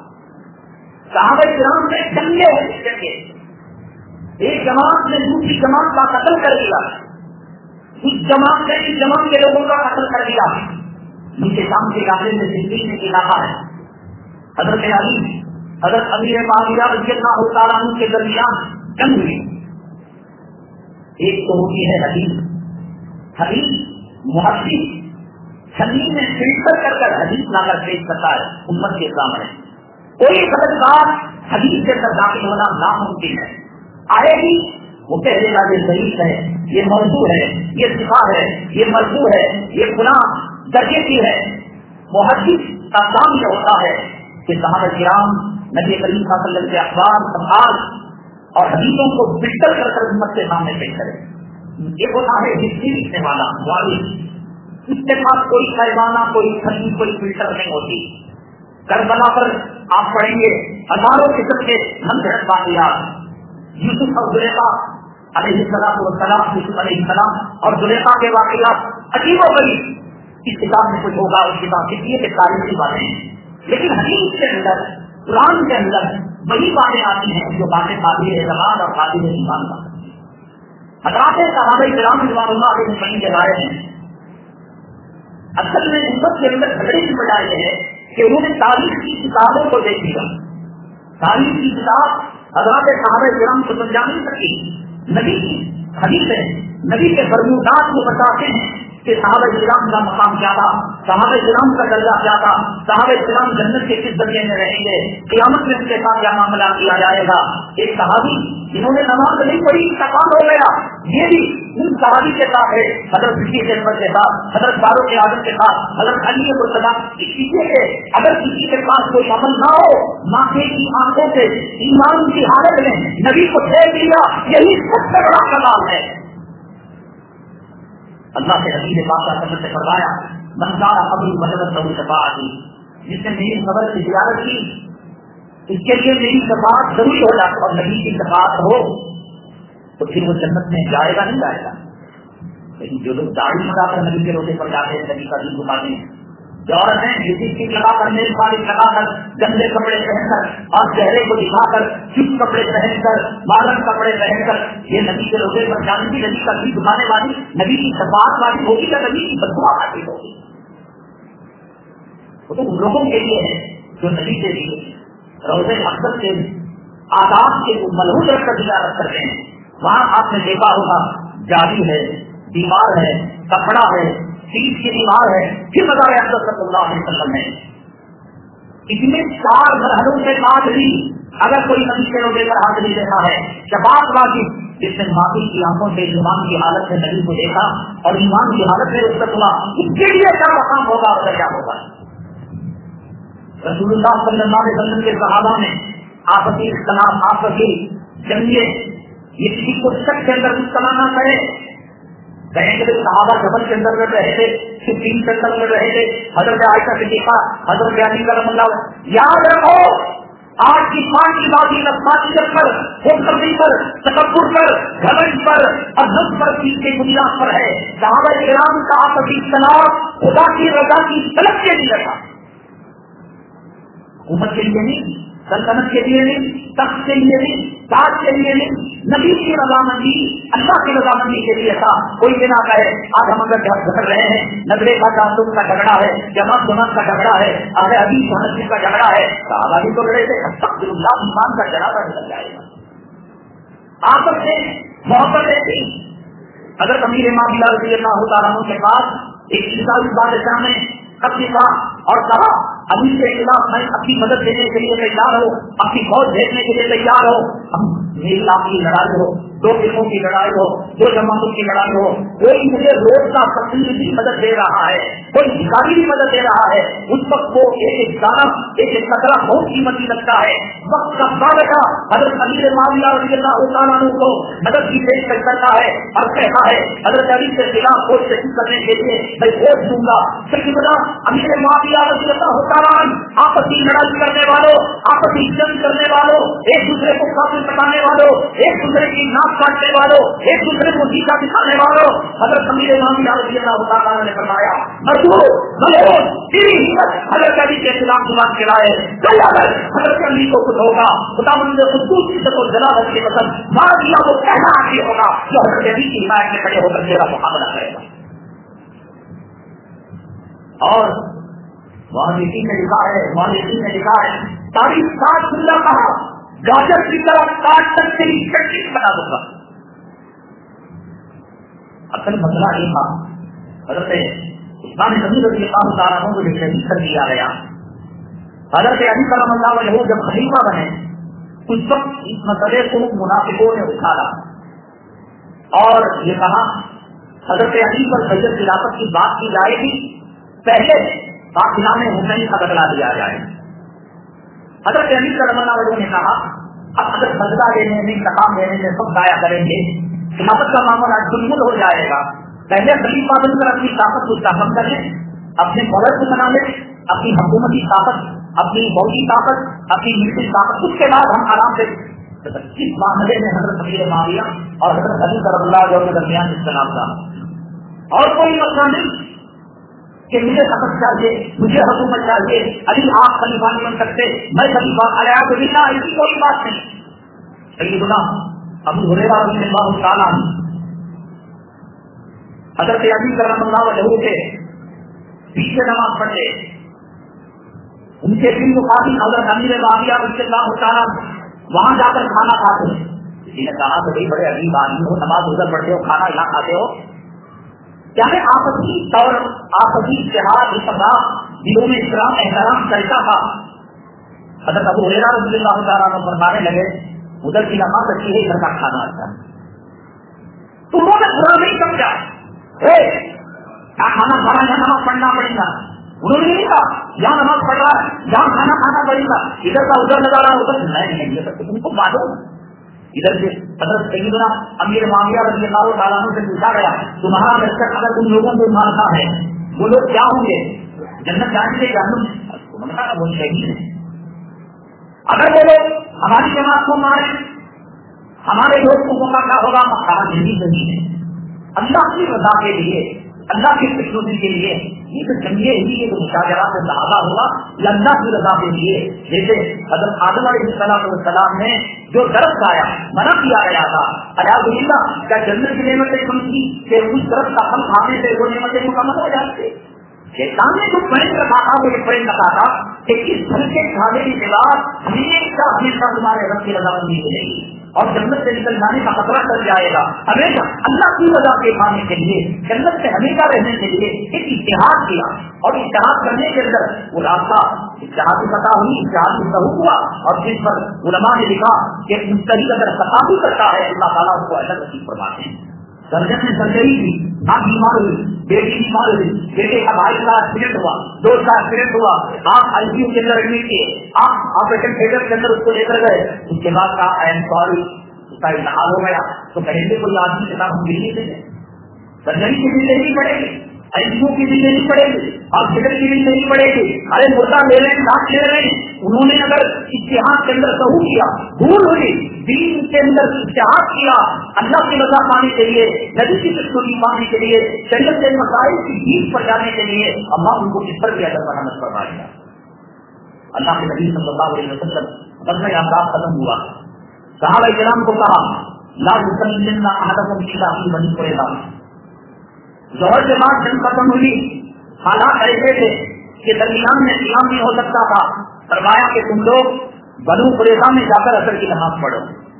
صحابہ کرام نے جنگیں ہوئی ایک جماعت نے دوسری جماعت کا قتل کر دیا اس جماعت نے اس جماعت کے لوگوں کا قتل کر دیا. نیچے شام کے علاقے میں زندگی میں علاقہ ہے. حضرت علی حضرت امیر معاویہ رضی اللہ تعالیٰ عنہ کے درمیان جنگ ہوئی. ایک تو ہوتی ہے حدیث حدیث محدث حدیث میں فلٹر کر کر حدیث لا کر پیش کرتا ہے امت کے سامنے. کوئی غلط بات حدیث کے اندر داخل ہونا ناممکن ہے. آئے گی وہ کہے گا یہ صحیح ہے یہ موضوع ہے یہ صفا ہے یہ مرفوع ہے یہ فلاں درجے کی ہے. محدث کا کام یہ ہوتا ہے کہ صحابہ کرام نبی کریم صلی اللہ علیہ وسلم کے اخبار افعال اور حدیثوں کو فلٹر کر کر امت کے سامنے پیش کرے. یہ ہوتا ہے ہسٹری لکھنے والا والد. اس کے پاس کوئی پیمانہ کوئی حدیث کوئی فلٹر نہیں ہوتی. کربلا پر آپ پڑھیں گے ہزاروں قسم کے منفرد واقعات یوسف اور زلیخا علیہ السلام والسلام یوسف علیہ السلام اور زلیخا کے واقعات عجیب و غریب. اس کتاب میں کچھ ہوگا اس کتاب کی یہ تاریخی باتیں ہیں لیکن حدیث کے اندر قرآن کے اندر وہی باتیں آتی ہیں جو باتیں قابل اعتماد اور قابل ایمان کا حضرات صحابہ کرام رضوان اللہ علیہ مجمعین کے بارے میں. اصل میں امت کے اندر جھگڑے کی بجائے یہ ہے کہ انہوں نے تاریخ کی کتابوں کو دیکھ لیا. تاریخ کی کتاب حضرات صحابہ کرام کو سمجھا نہیں سکتی. نبی کی حدیث ہے نبی کے فرمودات کو بتاتے ہیں کہ صحابہ کرام کا مقام کیا تھا، صحابہ کرام کا درجہ کیا تھا، صحابہ کرام جنت کے کس درجے میں رہیں گے، قیامت میں ان کے ساتھ کیا معاملہ کیا جائے گا. ایک صحابی جنہوں نے نماز نہیں پڑھی انتقال ہو گیا، یہ بھی ان صحابی کے ساتھ ہے، حضرت صدیق اکبر کے ساتھ، حضرت فاروق اعظم کے ساتھ، حضرت علی السلام. کسی کے اگر کسی کے پاس کوئی عمل نہ ہو، ماتھے کی آنکھوں سے ایمان کی حالت میں نبی کو پھینک دیا، یہی سب سے بڑا کمال ہے. اللہ کے نبی نے پاک صدر سے فرمایا منظار قبر مدد شفاعتی، جس نے میری قبر کی زیارت کی اس کے لیے میری شفاعت ضروری ہو جاتی، اور نبی کی شفاعت ہو تو پھر وہ جنت میں جائے گا نہیں جائے گا. لیکن جو لوگ داڑھی لگا کر نبی کے روزے پر جاتے ہیں، نبی کا دین گھماتے ہیں، جو عورت ہیں لپسٹک لگا کر نیل پالش لگا کر گندے کپڑے پہن کر اور چہرے کو دکھا کر چپ کپڑے پہن کر مالن کپڑے پہن کر یہ نبی کے روزے پر جانے کی، نبی کا دین گھمانے والی، نبی کی شفاعت والی ہوگی یا نبی کی بددعا والی ہوگی؟ وہ تو ان لوگوں کے لیے ہے جو نبی کے لیے روزے مقصد کے آداب کے ملحوظ رکھ کر تجارت کرتے ہیں. وہاں آپ نے دیکھا ہوگا جاری ہے، بیمار ہے، کپڑا ہے، چیز کی بیمار ہے، پھر مزار اقدس صلی اللہ علیہ وسلم نے اتنے چار مرحلوں کے بعد بھی اگر کوئی نبی کے روزے پر حاضری دیتا ہے، شفاعت واجب، جس نے ماضی کی آنکھوں سے ایمان کی حالت میں نبی کو دیکھا اور ایمان کی حالت میں رخصت ہوا، اس کے لیے کیا مقام ہوگا اور کیا ہوگا. رسول اللہ صلی اللہ علیہ وسلم کے صحابہ میں آپسی اختلاف، آپسی جنگیں، یہ کسی کو شک کے اندر مبتلا نہ کرے. کہیں کہ صحابہ جبل کے اندر میں رہے تھے، سپریم کے اندر میں رہے تھے، حضرت عائشہ صدیقہ، حضرت علی کرم اللہ. یاد رکھو آج کی پانچ کی بات نفسیت پر، خودغرضی پر، تکبر پر، گھمنڈ پر اور حسد پر چیز کی بنیاد پر ہے. صحابہ کرام کا آپسی اختلاف خدا کی رضا کی طلب کے لیے تھا، حکومت کے لیے نہیں، سلطنت کے لیے نہیں، تخت کے لیے نہیں، تاج کے لیے نہیں، نبی کی رضامندی، اللہ کی رضامندی کے لیے تھا. کوئی بنا کہے آج ہم اگر گھر رہے ہیں، نظرے کا تعلق کا جھگڑا ہے، جماعت جماعت کا جھگڑا ہے، اہل حدیث حنفی کا جھگڑا ہے، صحابہ بھی تو لڑے تھے، استغفر اللہ، ایمان کا جنازہ نکل جائے گا. آپس میں محبت تھی. اگر امیر معاویہ رضی اللہ تعالیٰ عنہ کے پاس ایک عیسائی بادشاہ نے اپنی بات اور کہا ابھی کے خلاف میں اپنی مدد دینے کے لیے تیار ہو، اپنی فوج بھیجنے کے لیے تیار ہو، ہم میری آپ کی لڑائی ہو، دو فلموں کی لڑائی ہو، دو جماعتوں کی لڑائی ہو، کوئی مجھے روز کا فقیر بھی مدد دے رہا ہے، کوئی بھکاری بھی مدد دے رہا ہے، اس وقت وہ ایک ایک دانہ ایک ایک قطرہ بہت قیمتی لگتا ہے. وقت کا بیٹا حضرت امیر معاویہ رضی اللہ تعالیٰ عنہ کو مدد کی پیش کرتا ہے اور کہتا ہے حضرت علی کے خلاف فوج تشکیل کرنے کے لیے میں فوج دوں گا. امیر معاویہ رضی اللہ تعالیٰ عنہ آپسی لڑائی کرنے والوں، آپسی جنگ کرنے والوں، ایک دوسرے کو قاتل بتانے والوں، ایک دوسرے کی ناک کاٹنے والوں، ایک دوسرے کو جیتا دکھانے والوں، حضرت امیر معاویہ رضی اللہ تعالیٰ عنہ نے فرمایا مردود ملعون تیری ہمت حضرت علی کے خلاف جماعت کے لائے، کل اگر حضرت علی کو کچھ ہوگا خداوند قدوس عزت و جلالت کی قسم معاویہ کو کہنا آتی ہوگا جو حضرت علی کی حمایت میں کھڑے ہو کر تیرا مقابلہ کرے گا. اور مہندسی نے لکھا ہے، مہندسی نے لکھا ہے تاریخ سات اللہ کہا گاجر کی طرح کاٹ کر تیری چٹنی بنا دوں گا. اصل مسئلہ یہ تھا حضرت عثمان غنی رضی اللہ تعالیٰ عنہ کو شہید کر دیا گیا. حضرت علی کرم اللہ وجہہ جب خلیفہ بنے اس وقت اس مسئلے کو منافقوں نے اٹھایا اور یہ کہا حضرت علی پر بیعت خلافت کی بات کی جائے گی، پہلے فاطمہ میں حسین کا بدلہ دیا جائے. حضرت علی کرم اللہ وجہہ نے کہا اب اگر بدلہ لینے میں انتقام لینے میں سب ضائع کریں گے خلافت کا معاملہ ظلم ہو جائے گا. پہلے خلیفہ بن کر اپنی طاقت کو استحکام کر لیں، اپنے ملک کو بنا لیں، اپنی حکومتی طاقت، اپنی فوجی طاقت، اپنی ملٹری طاقت، اس کے بعد ہم آرام سے اس معاملے میں حضرت امیر معاویہ اور حضرت علی رضی اللہ عنہ کے درمیان اختلاف تھا. اور کوئی مسئلہ نہیں کہ مجھے طاقت چاہیے، مجھے حکومت چاہیے، علی آپ خلیفہ نہیں بن سکتے، میں خلیفہ علیہ بلّہ، ایسی کوئی بات نہیں. سیدنا ابو ہریرہ رضی اللہ تعالیٰ عنہ حضرت علی کرم اللہ وجہہ کے پیچھے نماز پڑھتے، ان کے دل مقابل حضرت امیر معاویہ رضی اللہ تعالیٰ وہاں جا کر کھانا کھاتے. کسی نے کہا کہ بھائی بڑے عجیب آدمی ہو، نماز ادھر پڑھتے ہو، کھانا یہاں کھاتے ہو. کیا ہے آپسی طور آپسی اتحاد اتفاق دلوں میں احترام احترام کرتا تھا. حضرت ابو ہریرہ رضی اللہ تعالیٰ عنہ فرمانے لگے ادھر کی نماز اچھی ہے ادھر کا کھانا اچھا ہے. تو انہوں نے برا نہیں سمجھا کیا کھانا کھانا یا نماز پڑھنا پڑے گا. انہوں نے نہیں کہا یہاں نماز پڑھ رہا ہے جہاں کھانا کھانا پڑے گا ادھر کا ادھر لگا رہا ادھر نہیں ہے. تم کو معلوم ادھر سے حضرت سیدنا امیر معاویہ رضی اللہ تعالیٰ عنہ سے پوچھا گیا تمہارا لشکر اگر تم لوگوں کو مارتا ہے وہ لوگ کیا ہوں گے جنت جانے کے جانب انہوں نے کہا وہ شہید ہے. اگر وہ لوگ ہماری جماعت کو مارے ہمارے لوگوں کا کیا ہوگا مکان نہیں نہیں ہے. اللہ کی رضا کے لیے اللہ کی خوشنودی کے لیے یہ تو جنگے ہی یہ تو مشاجرہ سے زیادہ ہوا اللہ کی رضا کے لیے. جیسے حضرت آدم علیہ السلام نے جو درخت آیا منع کیا گیا تھا اعوذ باللہ کیا جنت کی نعمتیں سمجھی کہ اس درخت کا پھل کھانے سے وہ نعمتیں مکمل ہو جاتی. شیطان نے جو پرند رکھا تھا وہ یہ پرند رکھا تھا کہ اس پھل کے کھانے کے بعد ہمیشہ ہمیشہ تمہارے رب کی رضا مندی ملے گی اور جنت سے نکل جانے کا خطرہ ڈر جائے گا. ہمیشہ اللہ کی رضا کے کھانے کے لیے جنت سے ہمیشہ رہنے کے لیے ایک اتحاد کیا اور اتحاد کرنے کے اندر وہ راستہ اتحاد کی پتہ ہوئی اتحاد کی ظہور ہوا اور جس پر علماء نے لکھا کہ مستحق اگر خطا بھی کرتا ہے اللہ تعالیٰ اس کو الگ نصیب فرماتے ہیں. سرجن میں سرجری تھی آپ بیمار ہوئی بیٹی بیمار ہوئی بیٹے کا بھائی کا ایکسیڈنٹ ہوا دوست کا ایکسیڈنٹ ہوا آپ آئی سی یو کے اندر ایڈمٹ کیے آپ آپریشن تھیٹر کے اندر اس کو لے کر گئے اس کے بعد کہا آئی ایم سوری اس کا انتقال ہو گیا تو پہلے کوئی آدمی کے ساتھ ہم دلی دیں گے سرجری کی بھی لینی پڑے گی آئی سی یو کی بھی لینی پڑے گی ہاسپٹل کی بھی لینی پڑے گی. ارے مردہ لے لیں ساتھ لے رہے ہیں انہوں نے اگر اتحاد کے اندر ظہور کیا بھول ہوئی دین کے اندر اتحاد کیا اللہ کی رضا پانے کے لیے نبی کی تشکری پانے کے لیے جنت کے مسائل کی جیت پر جانے کے لیے اللہ ان کو کس پر بھی اگر مرحمت فرمائے گا. اللہ کے نبی صلی اللہ علیہ وسلم غزوہ احزاب ختم ہوا صحابہ کرام کو کہا لا تسلمن احدکم الا فی بنی قریظہ. ظہر کے بعد جنگ ختم ہوئی حالات ایسے تھے کہ درمیان میں قیام نہیں ہو سکتا تھا. فرمایا کہ تم لوگ بنو قریظہ میں جا کر اثر کی نماز پڑھو.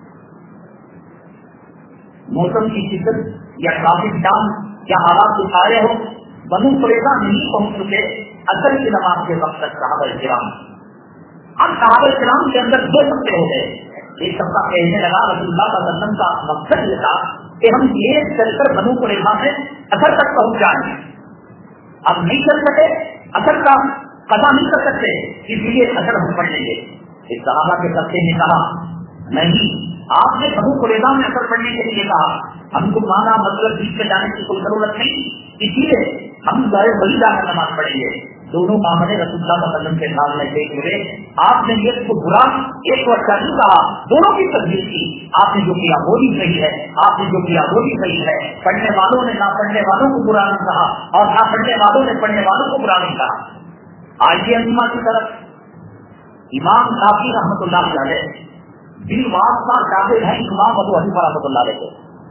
موسم کی شدت یا ٹرافک جام یا حالات سارے ہو بنو قریظہ نہیں پہنچ چکے اثر کی نماز کے وقت تک صحابہ کرام. اب صحابہ کرام کے اندر دو طبقے ہو گئے. ایک طبقہ کہنے لگا رسول اللہ صلی اللہ علیہ وسلم کا مقصد یہ تھا کہ ہم یہ چل کر بنو قریظہ میں اثر تک پہنچ جائیں. اب نہیں چل سکے اثر کا قضا نہیں کر سکتے اس لیے اثر ہم پڑھ لیں گے. اس صحابہ کے طبقے نے کہا نہیں آپ نے بنو قریظہ میں اثر پڑھنے کے لیے کہا ہم کو مانا مطلب بیچ میں جانے کی کوئی ضرورت نہیں اسی لیے ہم ظاہر وہی جا کر نماز پڑھیں گے. دونوں معاملے رسول اللہ صلی اللہ علیہ وسلم کے سامنے پیش ہوئے. آپ نے ایک کو برا ایک کو اچھا نہیں کہا دونوں کی تجویز کی. آپ نے جو کیا وہ بھی صحیح ہے آپ نے جو کیا وہ بھی صحیح ہے. پڑھنے والوں نے نہ پڑھنے والوں کو برا نہیں کہا اور نہ پڑھنے والوں نے پڑھنے والوں کو برا نہیں کہا. آئیے امام کی طرف امام شافعی رحمۃ اللہ علیہ دل واسطہ شاگرد ہیں امام ابو حنیفہ رحمۃ اللہ علیہ.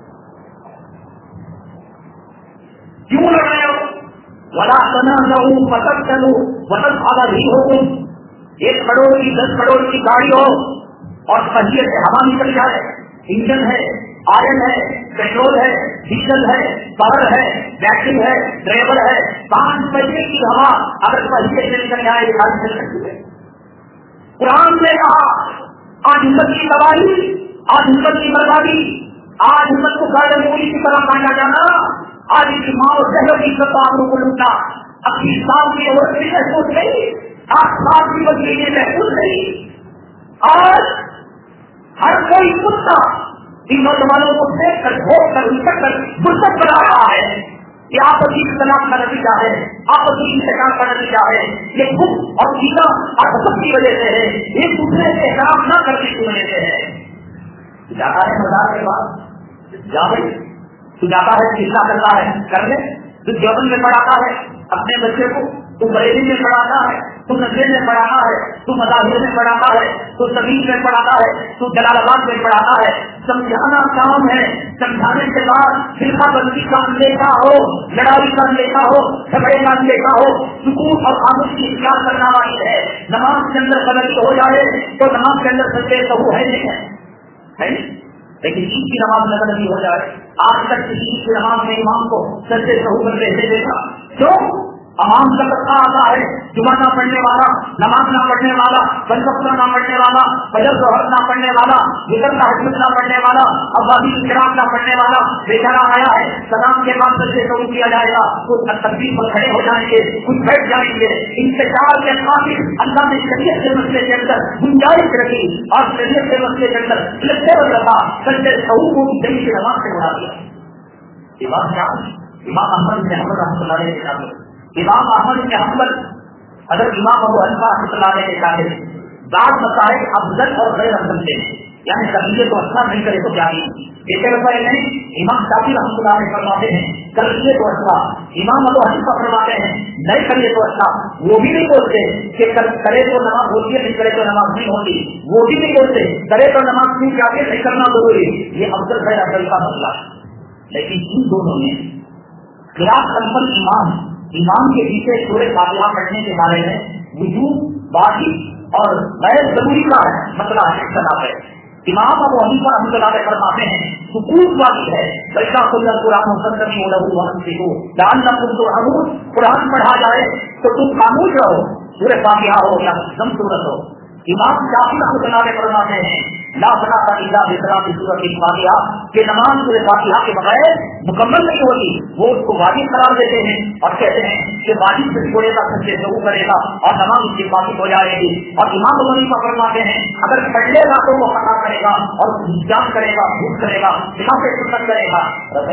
کیوں لڑ رہے ہو ولا تنازعوا فتفشلوا وتذهب ريحكم. ایک کروڑ کی دس کروڑ کی گاڑی ہو اور پہیے سے ہوا نکل جائے انجن ہے آئل ہے پیٹرول ہے ڈیزل ہے پاور ہے بیٹری ہے ڈرائیور ہے پانچ پیسے کی ہوا اگر پہیے سے نکل جائے یہ گاڑی چل سکتی ہے. قرآن نے کہا آج امت کی تباہی آج امت کی بربادی آج امت کو گاڑی موڑی کی طرح کاٹا جانا آج کی ماں اور بہنوں کی سطحوں کو لوٹنا اپنی سال کی عورت بھی محسوس نہیں آٹھ سال کی بچی نے محسوس نہیں. آج ہر کوئی کتا ان نوجوانوں کو دیکھ کر بھوک کر لکٹ کر فرصت بنا رہا ہے. یہ آپس کی اختلاف کا نتیجہ ہے آپس کی انتقام کا نتیجہ ہے. یہ بھوک اور پینا اور حسد کی وجہ سے ہے ایک دوسرے سے احترام نہ کرنے کی وجہ سے ہے. جاتا ہے مزار کے بعد جا بھائی تو جاتا ہے کتنا کرتا ہے کر لے. تو جوبن میں پڑھاتا ہے اپنے بچے کو تو بریلی میں پڑھاتا ہے تو نظر میں پڑھاتا ہے تو مداحر میں پڑھاتا ہے تو زمین میں پڑھاتا ہے تو جلال آباد میں پڑھاتا ہے. سمجھانا کام ہے سمجھانے کے بعد فرقہ بندی کا اندیشہ ہو لڑائی کا اندیشہ ہو جھگڑے کا اندیشہ ہو سکون اور خاموشی کی اختیار کرنا والی ہے. نماز کے اندر غلطی ہو جائے تو نماز کے اندر سچے تو وہ ہے نہیں ہے لیکن عید کی نماز نظر نہیں ہو جائے. آج تک کسی عید کی نماز میں امام کو سجدے سے اوپر بیٹھے دیکھا. کیوں؟ امام کا سطح آتا ہے، جمعہ نہ پڑھنے والا، نماز نہ پڑھنے والا، بلکہ نہ پڑھنے والا، فجر ظہر نہ پڑھنے والا، وتر تہجد نہ پڑھنے والا، ابادی اقرام نہ پڑھنے والا بیچارہ آیا ہے. سلام کے بعد سجدے شروع کیا جائے گا، کچھ تکبیر پر کھڑے ہو جائیں گے، کچھ بیٹھ جائیں گے. انتظار کے خاطر اللہ نے شریعت کے مسئلے کے اندر گنجائش رکھی اور شریعت کے مسئلے کے اندر فلیکسیبل رکھا. سجدے شروع کو دل کی نماز سے اڑا دیا. امام کیا؟ امام احمد بن حنبل رحمۃ اللہ علیہ کے امام احمد بن حنبل اگر امام ابو حنیفہ رحمۃ اللہ علیہ کے شاگرد بعض مسائل افضل اور غیر افضل تھے، یعنی کبھی تو اچھا نہیں کرے تو کیا نہیں ایسے ویسا نہیں. امام شافعی رحمۃ اللہ علیہ فرماتے ہیں کریے تو اچھا. امام ابو حنیفہ فرماتے ہیں نہیں کریے تو اچھا. وہ بھی نہیں بولتے کہ کرے تو نماز ہوتی ہے، نہیں کرے تو نماز نہیں ہوتی. وہ بھی نہیں بولتے کرے تو نماز نہیں چاہیے، نہیں کرنا ضروری. یہ افضل غیر افضل کا مسئلہ ہے. لیکن ان دونوں نے قیاس الفل امام امام کے پیچھے سورہ فاتحہ پڑھنے کے بارے میں وجوب، واجب اور غیر ضروری کا مسئلہ اختلاف ہے. امام ابو حنیفہ رحمۃ اللہ علیہ فرماتے ہیں سکوت واجب ہے. ویسا کل قرآن مصدق ہو لہو وحسی ہو لعلکم ترحمون. قرآن پڑھا جائے تو تم خاموش رہو، سورہ فاتحہ ہو یا دم سورت ہو. امام شافعی رحمۃ اللہ علیہ فرماتے ہیں لا صلاۃ الا بقراءۃ سورۃ الفاتحہ کہ نماز سورہ فاتحہ کے بغیر مکمل نہیں ہوتی. وہ اس کو واجب قرار دیتے ہیں اور کہتے ہیں کہ واجب سے چھوڑے گا سجدے سے کرے گا اور نماز اس کی واجب ہو جائے گی. اور امام ابو حنیفہ فرماتے ہیں اگر پڑھ لے گا تو وہ خطا کرے گا اور جان کرے گا، بھوک کرے گا، خلاف سنت کرے گا.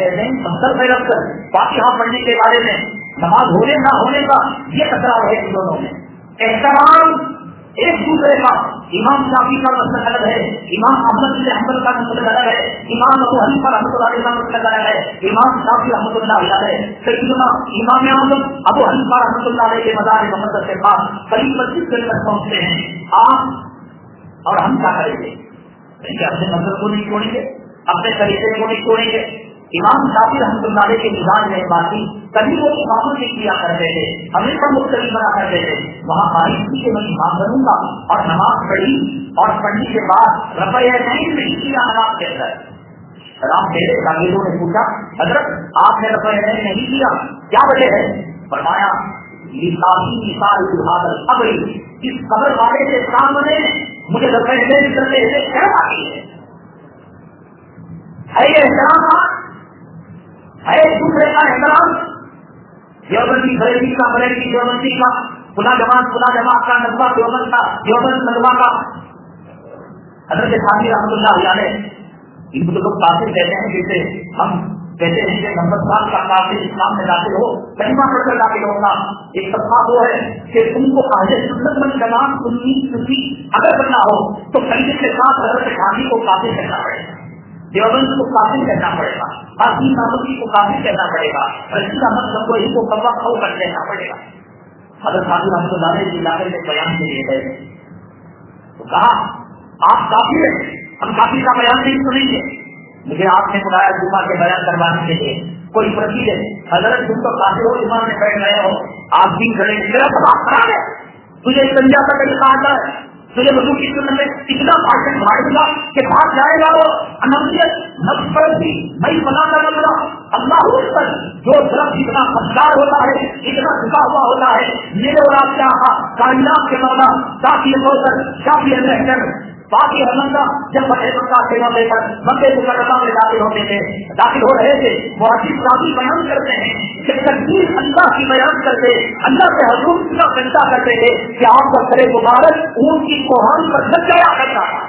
فاتحہ پڑھنے کے بارے میں نماز ہونے نہ ہونے کا یہ تکرار ہے ان دونوں میں. احترام ایک دوسرے کا. امام شافعی کا مسئلہ الگ ہے، امام احمد بن حنبل کا مسئلہ الگ ہے، امام ابو حنیفہ رحمۃ اللہ علیہ کا مسئلہ الگ ہے، امام شافعی رحمۃ اللہ علیہ ہے. سیدنا امام اعظم ابو حنیفہ رحمۃ اللہ علیہ کے مزار مقدس کے پاس قریب مسجد کے اندر پہنچتے ہیں. آپ اور ہم کیا کریں گے؟ اپنے مذہب کو نہیں چھوڑیں گے، اپنے طریقے کو نہیں چھوڑیں گے. امام شافعی رحمۃ اللہ علیہ کے مزاج میں بات تھی کبھی وہ اماموں سے کیا کرتے تھے، ہمیشہ مختلف بنا کرتے تھے. وہاں بارش کی کہ میں امام بنوں گا اور نماز پڑھی اور پڑھنے کے بعد رفع نہیں نہیں کیا نماز کے اندر. سلام میرے شاگردوں نے پوچھا حضرت آپ نے رفع نہیں کیا کیا وجہ ہے؟ فرمایا مثال قبر اس قبر والے کے سامنے مجھے رفع نہیں کرتے ہوئے شرم آتی ہے. ہے یہ احترام ہے ایک دوسرے کا احترام. دیوبندی بریلی کا بریلی دیوبندی کا، پلا جماعت پلا جماعت کا، ندوہ دیوبند کا دیوبند ندوہ کا. حضرت شافعی رحمۃ اللہ علیہ ان کو لوگ کافر کہتے ہیں، جیسے ہم کہتے ہیں کہ نمبر سات کا کافر اسلام میں داخل ہو کلمہ پڑھ کر داخل ہوگا. ایک طبقہ وہ ہے کہ تم کو اہل سنت من جماعت سنی سنی اگر کرنا ہو تو کلمے کے ساتھ حضرت شافعی کو کافر کہنا پڑے گا، دیوبند کو کافر کہنا پڑے گا، حاصل ناموی کو کافر کہنا پڑے گا، رشید احمد سنگوئی کو کبا کھو کر دینا پڑے گا. حضرت حاضر رحمۃ اللہ علیہ علاقے میں بیان کے لیے گئے تو کہا آپ کافر ہیں، ہم کافر کا بیان نہیں سنیں گے. مجھے آپ نے بلایا جمعہ کے بیان کروانے کے لیے. کوئی پرچی ہے حضرت تم تو کافر ہو، ایمان میں بیٹھ رہے ہو، آپ بھی کریں گے میرا سباب خراب ہے، تجھے سنجا کا طریقہ آتا ہے، تجھے وضو کی سنت میں اتنا بھاشن مارے گا کہ بھاگ جائے گا. وہ انویت نفس پرستی میں بنا کر لگا اللہ اکبر. جو درخت اتنا خدشدار ہوتا ہے، اتنا جھکا ہوا ہوتا ہے، میرے اور آپ کیا کائنات کے مولا کافی ہوकर کافی رہ باقی حمدہ جب بڑے مکہ کے موقع پر مکے مکرمہ میں داخل ہوتے تھے داخل ہو رہے تھے محدث راوی بیان کرتے ہیں کہ تکبیر اللہ کی بیان کرتے، اللہ کے حضور کا فیصلہ کرتے تھے کہ آپ کا سر مبارک اون کی کوہان پر لگ جایا کرتا تھا.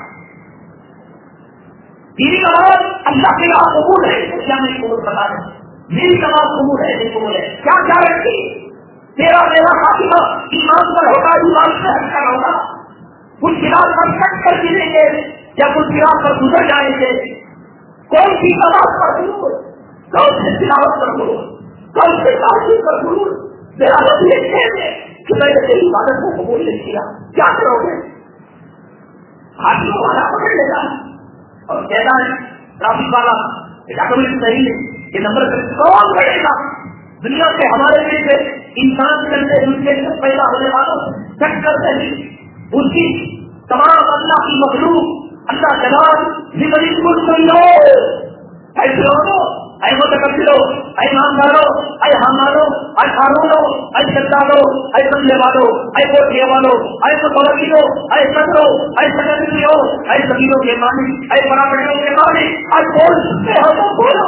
تیری نماز اللہ کے یہاں قبول ہے کیا نہیں قبول بتا دیں؟ میری نماز قبول ہے نہیں قبول ہے کیا گارنٹی؟ تیرا میرا خاتمہ ایمان پر ہوگا، ایمان سے ہٹ کر ہوگا. کچھ گراج پر کٹ کر گریں گے یا کچھ گراج پر گزر جائیں گے. کون سی نماز پر ضرور، کون سی تلاوت پر ضرور، کون سی تعلیم پر ضرور. میرا لوگ یہ کہہ دے کہ میں نے تیری عبادت کو قبول نہیں کیا، کیا کرو گے؟ ہاتھوں والا پکڑ لے گا اور کہنا ہے ٹرافک والا ڈاکومنٹ صحیح ہے، یہ نمبر کون بڑھے گا؟ دنیا کے ہمارے لیے سے انسان کرتے ان کے پیدا ہونے والوں چٹ کرتے ہیں. اس کی تمام اللہ کی مخلوق اللہ جلال जिंदगी कुछ सुन लो, ऐसे हो लो, ऐ मुतकब्बिरो, ऐ ईमानदारो, ऐ हमारो, ऐ कानूनो, ऐ सत्तारो, ऐ बंदे वालो, ऐ कोठिया वालो, ऐ मुतवक्किलो, ऐ सदरो, ऐ सदरियो, ऐ सदीरों के मालिक, ऐ बराबरियों के मालिक, आज बोल सकते हो तो बोलो।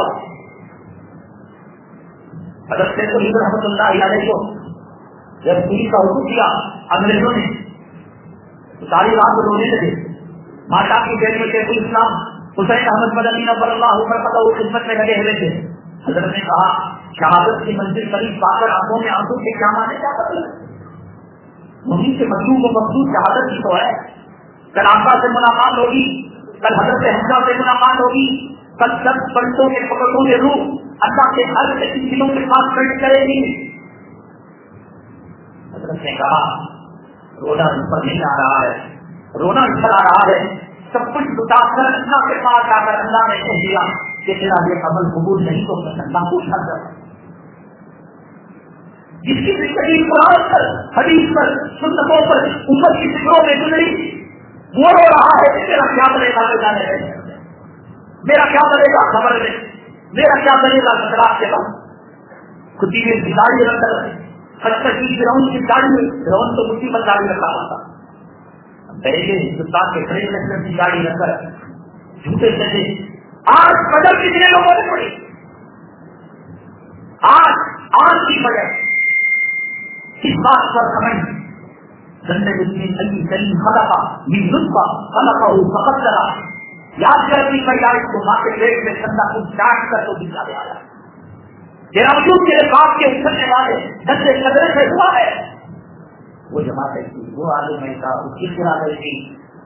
हज़रत सैयद रहमतुल्लाह अलैहि को जब पुलिस का हुक्म दिया अंग्रेजों ने, तो सारी रात रोने लगे। माता की जेल में शेखुल इस्लाम हुसैन अहमद मदनी नव्वरल्लाहु फरक़तहु खिदमत में लगे हुए थे। हज़रत ने कहा, शहादत की मंजिल करीब पाकर आंखों में आंसू के क्या माने, क्या मतलब? मुझे से मजलूम व मखलूक शहादत की तो है। कल आका से मुलाकात होगी, कल हज़रत हमजा से मुलाकात होगी, कल सब पंडितों के पकड़ों में रूह अल्लाह के हर दिलों के साथ खड़ी करेगी। हज़रत ने कहा, रोना ऊपर नहीं आ रहा है, रोना ऊपर आ रहा है। सब कुछ लुटाकर अल्लाह के पास आकर अल्लाह ने कह दिया कि तेरा ये अमल कबूल नहीं हो सकता, अल्लाह को छा कर। जिसकी जिंदगी कुरान पर, हदीस पर, सुन्नतों पर, उम्मत की फिक्रों में गुजरी, वो रो रहा है कि मेरा क्या बनेगा जाने में, मेरा क्या बनेगा खबर में, मेरा क्या बनेगा खतरात के बाद। खुदी में गाड़ी रखकर खच्चर की फिरौन की गाड़ी में, फिरौन तो मुसीबत गाड़ी रखा हुआ था, पहले हिंदुस्तान के खड़े लश्कर की गाड़ी रखकर झूठे चले। आज कदर कितने लोगों ने पड़ी, आज आज की वजह इस बात पर समझ याद करती महिला इसको माँ के पेट में ठंडा खूब चाट कर तो दिखा दे आया। तेरा वजूद तेरे बाप के उछलने वाले दस कदर से हुआ है, वो जमात थी, वो आगे में था, उसकी गिरा गई थी।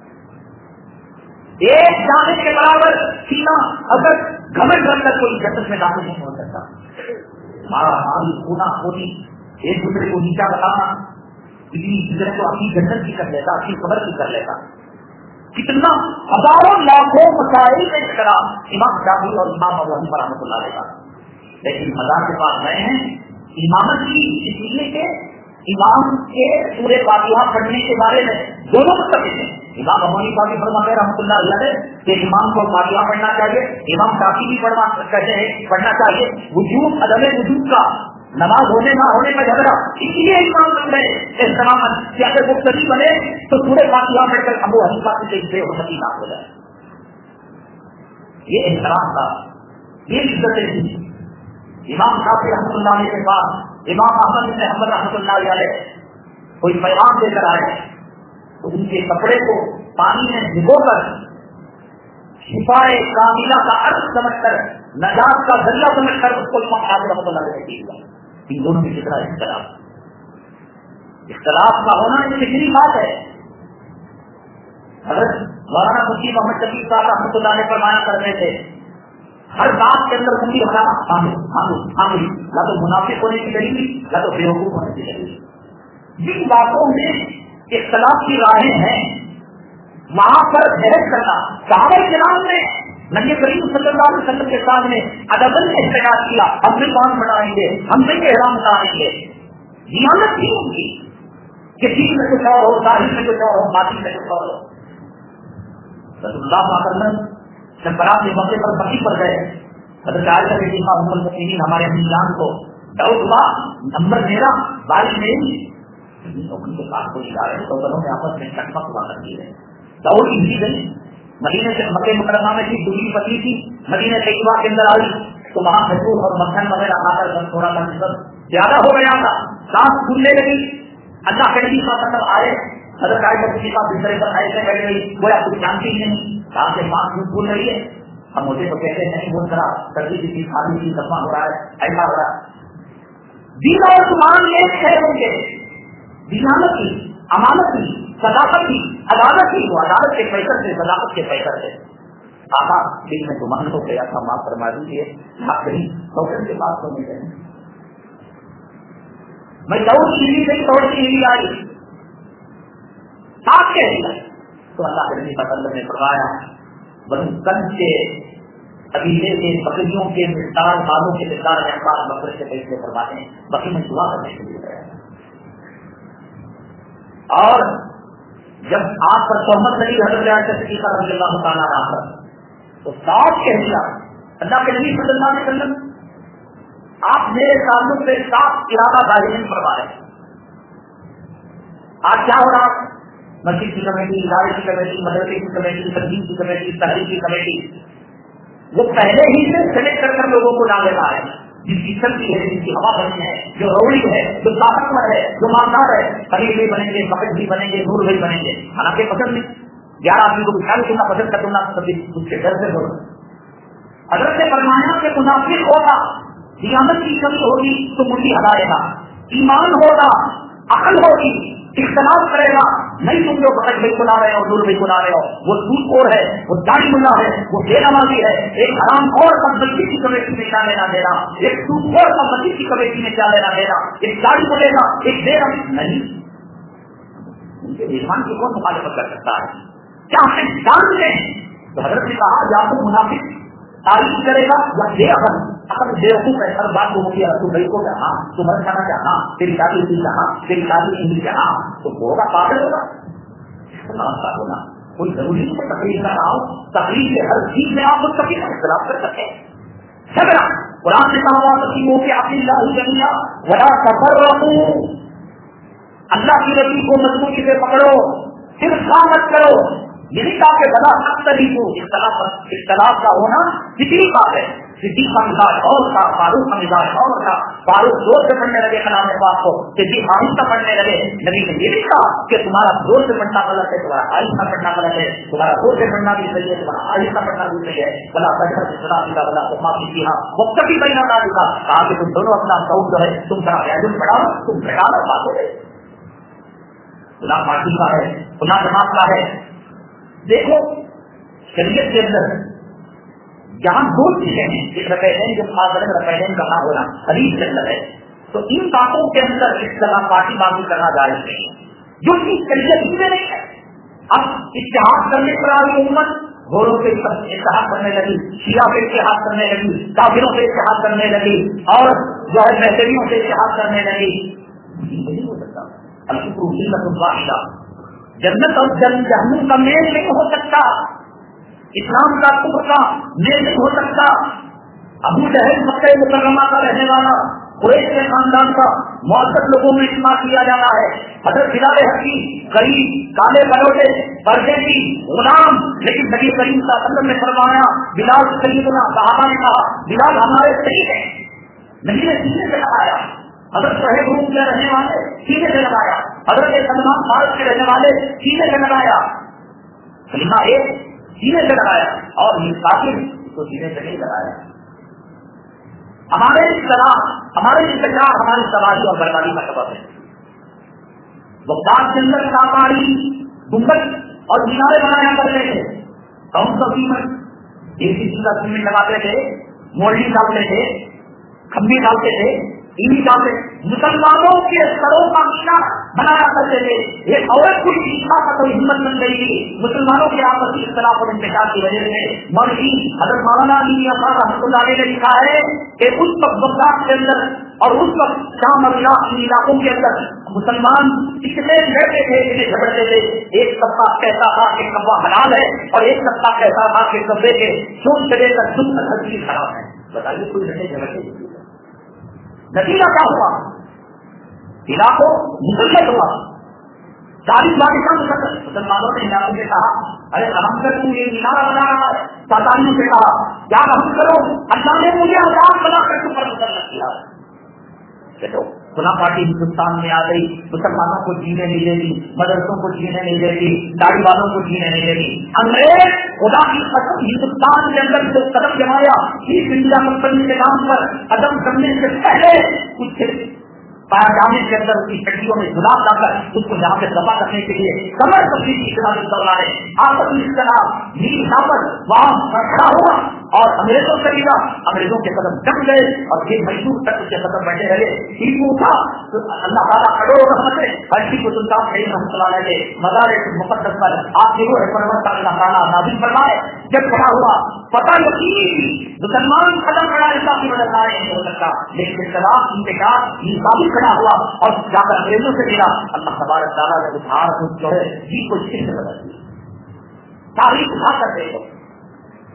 एक जाने के बराबर सीना अगर घमंड रखकर कोई जन्नत में दाखिल नहीं हो सकता। मारा मारी होना होनी, एक दूसरे को नीचा बताना, किसी दूसरे को अपनी जन्नत की कर लेता, अपनी खबर की कर लेता। कितना हजारों लाखों मसाइल में खराब इमाम शाफी और इमाम अबू हनीफा रहमतुल्लाह अलैह, लेकिन मज़ार के पास गए हैं इमामत की, इसलिए के इमाम के पूरे फातिहा पढ़ने के बारे में दोनों मुत्तफ़िक़ हैं। इमाम अबू हनीफा भी फरमाते हैं रहमतुल्लाह अलैह कि इमाम को फातिहा पढ़ना चाहिए, इमाम शाफी भी पढ़ना कहते हैं पढ़ना चाहिए। वजूद अदम वजूद का, नमाज होने ना होने का झगड़ा, इसलिए इमाम बन गए एहतराम कि अगर मुक्तदी बने तो पूरे फातिहा पढ़कर अबू हनीफा की से हुर्मती ना हो जाए। ये एहतराम था, ये इज्जतें थी। इमाम शाफी रहमतुल्लाह अलैह के पास इमाम अहमद बिन हंबल रहमतुल्लाह अलैह कोई पैगाम लेकर आए, तो उनके कपड़े को पानी में भिगोकर शिफाए कामिला का अर्थ समझकर, नजात का जरिया समझकर उसको इमाम शाफी रहमतुल्लाह अलैह ने दिया। इन दोनों में कितना इख्तलाफ, इख्तलाफ का होना एक फिक्री बात है। अगर मौलाना मुफ्ती मोहम्मद शफी साहब रहमतुल्लाह अलैह फरमाया करते थे, हर बात के अंदर उंगली हटाना, आंगली या तो मुनाफिक होने की दलील, या तो बेवकूफ होने की दलील। जिन बातों में इख्तलाफ की राहें हैं वहां पर बहस करना, सहाबा किराम ने नबी करीम सल्लल्लाहु अलैहि वसल्लम के सामने अदबन इख्तियार किया, हम भी कौन बनाएंगे, हम भी एहराम उतारेंगे। दियानत थी उनकी कि दीन में कुछ और हो, जाहिर में कुछ और हो, बातिन में कुछ और हो। रसूलुल्लाह सल्लल्लाहु अलैहि वसल्लम जब बरात के मौके पर बकी पर गए, हज़रत आयशा सिद्दीक़ा उम्मुल मोमिनीन हमारे अम्मी जान को डाउट हुआ, नंबर मेरा बारिश नहीं, उनके पास कोई जा रहे तो दोनों में आपस में चकमक हुआ करती है। दौड़ ही गई, मदीने से मक्के मुकर्रमा में थी, दूसरी पति थी, मदीने तैयबा के अंदर आई तो वहां खजूर और मक्खन वगैरह खाकर थोड़ा सा निस्बत ज्यादा हो गया था, सांस फूलने लगी। अल्लाह के नबी सल्लल्लाहु अलैहि वसल्लम आए, हज़रत आयशा सिद्दीक़ा बिस्तर पर ऐसे बैठ गई, वो आप कुछ जानती ही नहीं, सांस से सांस फूल रही है। हम मुझे तो कहते नहीं, वो जरा सर्दी की चीज खाली की दफा हो रहा है, ऐसा हो रहा है। दीन और ईमान एक है उनके, दीनानत की, अमानत की, सदाकत की, अदालत की, वो अदालत के पैकर से, सदाकत के पैकर से। आका दिल में गुमान हो गया था, माफ फरमा दीजिए, आप कहीं डॉक्टर के पास तो नहीं गए, मैं दौड़ सीढ़ी गई, दौड़ सीढ़ी आई, साथ कह दिया तो अल्लाह के नबी सल्लल्लाहु अलैहि वसल्लम ने फरमाया, बनु कंद के कबीले के बकरियों के मिकदार, बालों के मिकदार में अब्बास बकरे से पैसे फरमाते हैं, बाकी मैं दुआ करने के लिए गया। और जब आप पर तोहमत लगी हज़रत आयशा सिद्दीक़ा रज़ियल्लाहु ताला अन्हा, تو صاف کہہ دیا اللہ کے نبی صلی اللہ علیہ وسلم آپ میرے تعلق سے صاف ارادہ ظاہر نہیں فرما رہے. آج کیا ہو رہا؟ مسجد کی کمیٹی، ادارے کی کمیٹی، مدرسے کی کمیٹی، تنظیم کی کمیٹی، تحریر کی کمیٹی، وہ پہلے ہی سے سلیکٹ کر کر لوگوں کو ڈالے رہا ہے. جس کی چلتی ہے، جس کی ہوا بنی ہے، جو روڑی ہے، جو طاقتور ہے، جو مالدار ہے، خلیل بھی بنیں گے، کپڑ بھی بنیں گے، نور بھی بنیں گے. حالانکہ پسند نہیں. گیارہ آدمی کو بچھا کرنا پسند کر دوں کبھی اس کے ڈر سے بولو. حضرت فرمایا کہ منافق ہوگا، قیامت کی کمی ہوگی تو مجھے ہٹائے گا. ایمان ہوگا، عقل ہوگی، اختلاف کرے گا. نہیں تم جو بکٹ بھائی بنا رہے ہو، نور بھائی بنا رہے ہو، وہ سود خور ہے، وہ داڑھی ملا ہے، وہ بے نمازی ہے. ایک حرام خور کا مسجد کی کمیٹی میں کیا لینا دینا، ایک سود خور کا مسجد کی کمیٹی میں کیا لینا دینا، ایک داڑھی بولے گا، ایک بے نماز نہیں. ان کے ایمان کی کون مخالفت کر سکتا ہے؟ کیا ہم جانتے ہیں؟ تو حضرت نے کہا یا تو منافق تعریف کرے گا یا بے عقل. اگر بے وقوف ہے ہر بات کو مجھے تو بھائی کو کہاں تمہیں کھانا چاہنا، تیری شادی کی کہاں، تیری شادی نہیں کہاں، تو ہوگا پاگل ہوگا. ہونا کوئی ضروری نہیں ہے تقریر کا رہا ہو. تقریر سے ہر چیز میں آپ مستقل اختلاف کر سکیں. جھگڑا قرآن سے کہا ہوا تقریبوں کے آپ اللہ جمیا ولا تفرقوا، اللہ کی ربی کو مضبوطی سے پکڑو، صرف مت کرو. یہ نہیں کہا کہ بلا اختلاف ہو. اختلاف اختلاف کا ہونا کتنی بات ہے. صدیق کا مزاج اور تھا، فاروق کا مزاج اور تھا. فاروق زور سے پڑھنے لگے کلام پاک کو، صدیق آہستہ پڑھنے لگے. نبی نے یہ نہیں کہا کہ تمہارا زور سے پڑھنا غلط ہے، تمہارا آہستہ پڑھنا غلط ہے. تمہارا زور سے پڑھنا بھی صحیح ہے، تمہارا آہستہ پڑھنا بھی صحیح ہے. بلا بشر بلا بلا بلا معافی کی ہاں وقت بھی بہنا نہ دکھا. کہا کہ تم دونوں اپنا سعود جو ہے تم ذرا عیادت پڑھاؤ، تم بیٹھا بات ہو گئے. گناہ پارٹی کا ہے، گناہ جماعت کا ہے. دیکھو شریعت کے اندر جہاں دو چیزیں ہیں، ایک رقیدین جو خاص ہے، رقیدین کا نہ ہونا حدیث کے اندر ہے، تو ان باتوں کے اندر اس طرح پارٹی بازی کرنا جائز نہیں ہے جو چیز شریعت میں نہیں ہے. اب اتحاد کرنے پر آئی امت گھوڑوں سے اتحاد کرنے لگی، شیعہ سے اتحاد کرنے لگی، کافروں سے اتحاد کرنے لگی، اور جو ہے محتریوں سے اتحاد کرنے لگی. نہیں ہو سکتا. الشکر ملت واحدہ، جنت اور جہنم کا میل نہیں ہو سکتا، اسلام کا کفر کا میل نہیں ہو سکتا. ابو جہل مکہ مکرمہ کا رہنے والا، قریش کے خاندان کا، معزز لوگوں میں اجتماع کیا جانا ہے. حضرت بلال حبشی غریب، کالے بلوٹے، پردیسی، غلام، لیکن نبی کریم صلی اللہ علیہ وسلم نے فرمایا بلال سیدنا. صحابہ نے کہا بلال ہمارے صحیح ہے. نبی نے سینے سے لگایا. حضرت صہیب روم کے رہنے والے سینے سے لگایا. حضرت سلمان فارس کے رہنے والے سینے سے لگایا. کلمہ ایک سینے سے لگایا، اور یہ کافر تو سینے سے نہیں لگایا. ہمارے اختلاف، ہمارے انتظار ہماری تباہی اور بربادی کا سبب ہے. بغداد کے اندر کاکاری گنبد اور مینارے بنایا کرتے تھے. کون سا قیمت ایک چیز کا سیمنٹ لگاتے تھے، مولڈی ڈالتے تھے، کھمبی ڈالتے تھے، انہیں ڈالتے. مسلمانوں کے سروں کا مینار بنایا کرتے تھے. ایک عورت کو طاقت اور ہمت بن گئی تھی مسلمانوں کے آپسی اختلاف اور انتشار کی وجہ سے. مولوی حضرت مولانا علی احمد رحمۃ اللہ علیہ نے لکھا ہے کہ اس وقت بغداد کے اندر اور اس وقت شام اور عراق ان علاقوں کے اندر مسلمان اتنے لڑتے تھے، اتنے جھگڑتے تھے. ایک طبقہ کہتا تھا کہ کبا حلال ہے، اور ایک طبقہ کہتا تھا کہ کبے کے سوچ چلے کر سن ہر چیز خراب ہے. بتائیے کوئی لڑے جھگڑتے. نتیجہ کیا ہوا؟ علاقوں مسلط ہوا. چالیس بادشاہ مسلط. مسلمانوں نے علاقوں سے کہا ارے رحم کر تم یہ مینارہ بنا رہا ہے. تاتاریوں سے کہا کیا رحم کرو، اللہ نے مجھے آزاد بنا کر تم پر مسلط کیا. چلو گنا پارٹی ہندوستان میں آ گئی، مسلمانوں کو جینے نہیں دے گی، مدرسوں کو جینے نہیں دے گی، داڑھی والوں کو جینے نہیں دے گی. انگریز خدا کی قسم ہندوستان کے اندر جو قدم جمایا ایسٹ انڈیا کمپنی کے نام پر، قدم کرنے سے پہلے کچھ پایا جانے کے اندر اس کی ہڈیوں میں گلاب لا کر اس کو جہاں سے دبا کرنے کے لیے کمر تفصیل کی خلاف دورہ ہے. آپس میں اختلاف نیل نامت وہاں کھڑا ہوا اور انگریزوں سے لیا. انگریزوں کے قدم جم گئے اور یہ مشہور تک اس کے قدم بڑھنے لگے. ٹھیک اٹھا تو اللہ تعالیٰ کروڑ رحمت ہے ہر چیز کو سلطان شہید رحمۃ اللہ علیہ مزار مقدس پر آپ کی روح پرورتا اللہ تعالیٰ نازل فرمائے. جب کھڑا ہوا پتہ یقین مسلمان قدم بڑھا اللہ کی مدد آئے نہیں ہو سکتا، لیکن اختلاف انتشار یہ کھڑا ہوا اور جا کر انگریزوں سے ملا. اللہ تبارک تعالیٰ نے ادھار جو ہے جی کو چیز بدل دی. تاریخ اٹھا کر دے گا.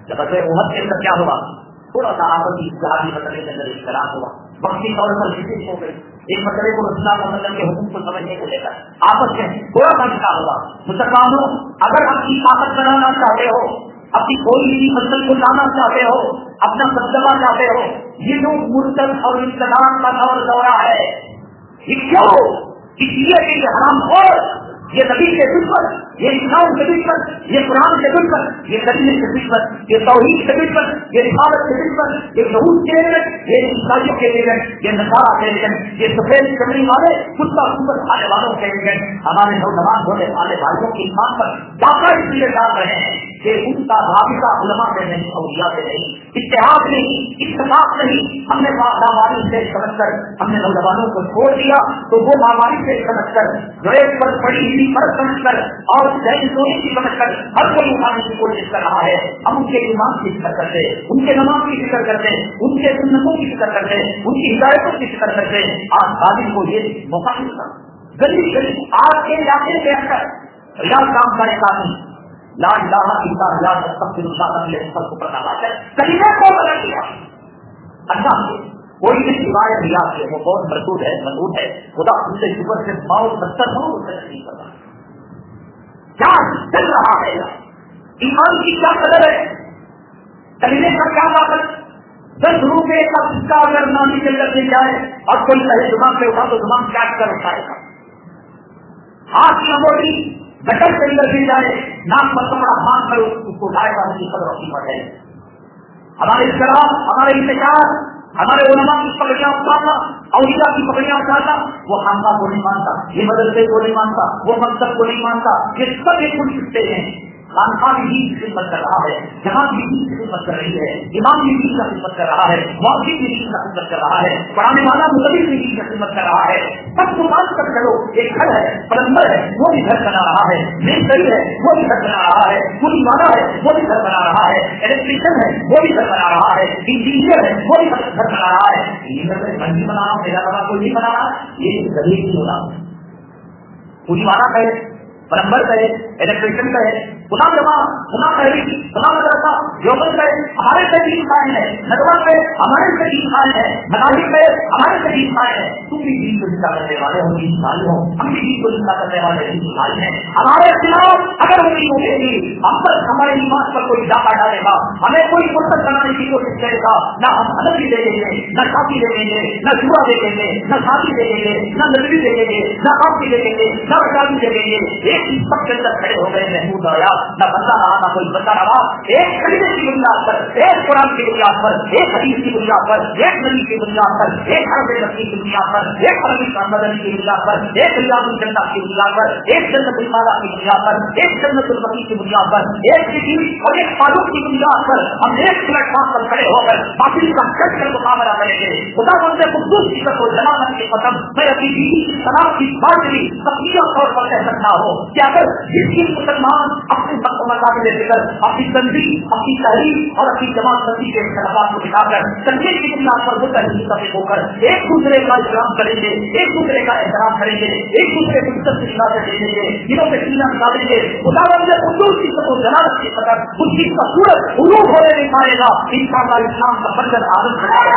جب احد کے اندر کیا ہوا, تھوڑا سا آپس کی اصلاحی مسئلے کے اندر اختلاف ہوا, وقتی طور پر وزٹ ہو گئی, ایک مسئلے کو رسول اللہ صلی اللہ علیہ وسلم کے حکم کو سمجھنے کو لے کر آپس میں تھوڑا سا اختلاف ہوا. مسلمانوں اگر اپنی طاقت بنانا چاہتے ہو, اپنی کوئی بھی مسئلے کو لانا چاہتے ہو, اپنا سبزہ چاہتے ہو, یہ لوگ مرتد اور انتظام کا دور دورہ ہے. یہ کیوں؟ اس لیے کہ یہ حرام خور, یہ نبی کے دشمن, یہ اسلام کے دشمن, یہ قرآن کے دشمن, یہ کلمے کے دشمن, یہ توحید کے دشمن, یہ رسالت کے دشمن, یہ یہود کے ایجنٹ, یہ عیسائیوں کے ایجنٹ, یہ نصارا کے ایجنٹ, یہ سفید چمڑی والے کتا کبر کھانے والوں کے ایجنٹ ہمارے نوجوان ہونے والے بھائیوں کی ایمان پر ڈاکہ اس لیے ڈال رہے ہیں کہ ان کا رابطہ علماء سے نہیں, اولیاء سے نہیں, اتحاد نہیں, اتفاق نہیں. ہم نے ماہواری سے سمجھ کر ہم نے نوجوانوں کو چھوڑ دیا تو وہ ماہواری سے سمجھ کر ریت پر پڑی ہوئی پر سمجھ کر اور ذہن سونے کی سمجھ کر ہر کوئی اٹھانے کی کوشش کر رہا ہے. ہم ان کے ایمان کی فکر کرتے, ان کے نماز کی فکر کرتے, ان کے سنتوں کی فکر کرتے, ان کی ہدایتوں کی فکر کرتے. آج قادر کو یہ موقع ملتا گلی گلی آج کے علاقے کے اندر یا کام کرے قادر لا الہ الا اللہ استغفر اللہ علیہ وسلم کو پڑھنا ہے, کلمے کو بدل دیا. اللہ سے کوئی بھی روایت ریاض ہے وہ بہت مرسود ہے, منظور ہے. خدا ان سے شکر سے باؤ ستر ہو اسے نہیں پتا کیا چل رہا ہے, ایمان کی کیا قدر ہے, کلمے کا کیا طاقت. دس روپے کا سکہ اگر نامی کے اندر دے جائے اور کوئی کہے زبان سے اٹھا تو زبان کیا کر اٹھائے گا. ہاتھ کی انگوٹی گٹر کے اندر دی جائے, ناک پر کپڑا باندھ کر اس کو اٹھائے گا, اس کی قدر و قیمت ہے. ہمارے اختلاف, ہمارے انتشار, ہمارے علماء کی پکڑیاں اٹھانا, اولیاء کی پکڑیاں اٹھانا, وہ خانقاہ کو نہیں مانتا, یہ مدرسے کو نہیں مانتا, وہ مکتب کو نہیں مانتا, یہ سب ایک کچھ سکتے ہیں. خانقاہ بھی دین کی خدمت کر رہا ہے, جہاں بھی دین کی خدمت کر رہی ہے, امام بھی دین کا خدمت کر رہا ہے, مؤذن بھی دین کا خدمت کر رہا ہے, پڑھانے والا مدرس بھی دین کا خدمت کر رہا ہے. سب کو مان کر چلو, ایک گھر ہے, پلمبر ہے وہ بھی گھر بنا رہا ہے, میستری ہے وہ بھی گھر بنا رہا ہے, کوئی والا ہے وہ بھی گھر بنا رہا ہے, الیکٹریشین ہے وہ بھی گھر بنا رہا ہے, انجینئر ہے وہ بھی گھر بنا رہا ہے. یہ گھر میں بنا رہا ہوں, میرا بنا کوئی نہیں بنا رہا, یہ غریب نہیں ہو رہا. کوئی والا ہے, پلمبر ہے, الیکٹریشین ہے, خدا جمع خدا تحریر خدا مدرسہ یوگل ہے ہمارے سے دین قائم ہے, ندوت ہے ہمارے سے دین قائم ہے, مناظر ہے ہمارے سے دین قائم ہے. تم بھی دین کو زندہ کرنے والے ہو, دین سالی ہو, ہم بھی دین کو زندہ کرنے والے دین سالی ہیں. ہمارے خلاف اگر وہ دین ہوگی ہم پر ہمارے ایمان پر کوئی ڈاکہ ڈالے گا, ہمیں کوئی فرصت بنانے کی کوشش کرے گا, نہ ہم حنفی دے دیں گے, نہ شافعی دے دیں گے, نہ شورا دے دیں گے, نہ شافعی دے دیں گے, نہ نظری دے دیں گے, نہ قاضی دے دیں گے, نہ رجاوی دے دیں گے. ایک ہی سب کے اندر کھڑے ہو گئے محمود آیا, نہ بندہ رہا نہ کوئی بندہ رہا, ایک کلمے کی بنیاد پر, ایک قرآن کی بنیاد پر, ایک حدیث کی بنیاد پر, ایک نبی کی بنیاد پر, ایک حرف نبی کی بنیاد پر, ایک حرف مدنی کی بنیاد پر, ایک ریاض الجنہ کی بنیاد پر, ایک جنت المالا کی بنیاد پر, ایک جنت البقیع کی بنیاد پر, ایک ذکر اور ایک فاروق کی بنیاد پر ہم ایک پلیٹ فارم پر کھڑے ہو کر باطل کا ڈٹ کر مقابلہ کریں گے. خدا بندے قدوس کی قسم و جلالت کی قسم, میں اپنی بیوی کی سلام کی باتری تقریبا طور پر کہہ سکتا ہوں کہ اگر جس کی مسلمان اپنے مقابلے فکر, اپنی تنظیم, اپنی تحریر اور اپنی جماعت بندی کے خلافات کو دکھا کر تنظیم کی بنیاد پر وہ تحریر متفق ہو کر ایک دوسرے کا احترام کریں گے, ایک دوسرے کا احترام کریں گے, ایک دوسرے کو عزت کی شناخت دیں گے, جنہوں سے سینہ نکالیں گے, خدا بندے قدوس کی قسم و جلالت کی قدر اس چیز کا سورج غروب ہونے نہیں پائے گا. انشاءاللہ اسلام کا بندر عالم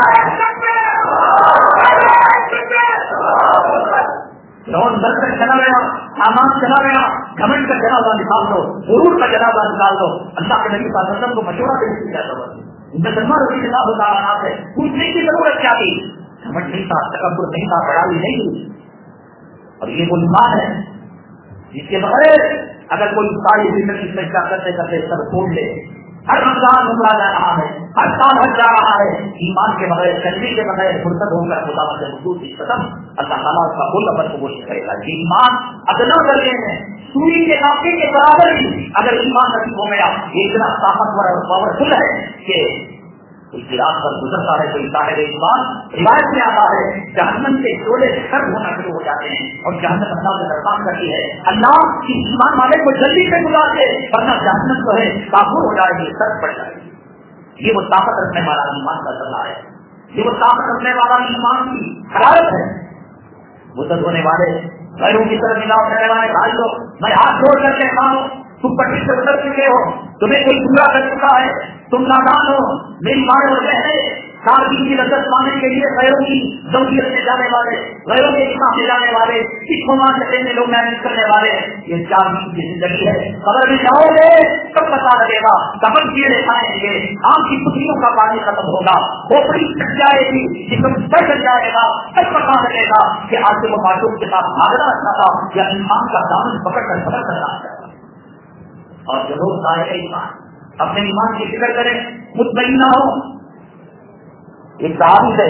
رون بن کر چلا گیا, سامان چلا گیا, گھمنڈ کا جنازہ نکال دو, غرور کا جنازہ نکال دو. اللہ کے نبی صلی اللہ علیہ وسلم کو مشورہ دینے کی ضرورت ہے. مسلمان رضی اللہ تعالیٰ عنہ سے پوچھنے کی ضرورت کیا تھی؟ گھمنڈ نہیں تھا, تکبر نہیں تھا, بڑائی نہیں تھی. اور یہ وہ ایمان ہے جس کے بغیر اگر کوئی ساری زندگی میں کیا کرتے کرتے سب چھوڑ لے, ہر رمضان عمرہ جا رہا ہے, ہر سال حج جا رہا ہے, ایمان کے بغیر, کلمے کے بغیر فرصت ہو کر خدا سے حضور کی قسم اللہ تعالیٰ اس کا کل عمل قبول کرے گا. یہ ایمان ادنا درجے میں سوئی کے ناقے کے برابر ہی اگر ایمان نصیب ہو گیا, یہ اتنا طاقتور اور پاورفل ہے کہ کوئی چراغ پر گزرتا ہے, کوئی صاحب ایمان روایت میں آتا ہے جہنم کے شعلے سرد ہونا شروع ہو جاتے ہیں اور جہنم اللہ سے درخواست کرتی ہے اللہ اس ایمان والے کو جلدی سے گزار دے ورنہ جہنم جو ہے کافر ہو جائے گی, سرد پڑ جائے گی. یہ وہ طاقت رکھنے والا ایمان کا ذرا ہے, یہ وہ طاقت رکھنے والا ایمان کی حرارت ہے. مدد ہونے والے غیروں کی طرف نگاہ کرنے والے بھائی لوگ, میں ہاتھ جوڑ کر کہتا ہوں تم پٹی سے اتر چکے ہو, تمہیں کوئی پورا کر چکا ہے, तुम नादान हो, मेरी माँ और बहनें, चार दिन की लज्जत पाने के लिए गैरों की जौजियत में जाने वाले, गैरों के इस्लाम में जाने वाले, सिखों चटे में लोग मैनेज करने वाले, ये चार दिन की जिंदगी है। कब्र में जाओगे तब पता लगेगा, कब्र कीड़े खाएंगे, आम की पुतलियों का पानी खत्म होगा, खोपड़ी कट जाएगी, जिसम बढ़ जाएगा, तब पता लगेगा कि आज वो मासूम के साथ भागना अच्छा था या इंसान का दामन पकड़ कर पकड़ करना अच्छा था। और जो लोग आए ईमान, अपने ईमान की फिक्र करें, मुतमईन ना हो। एक साहब है,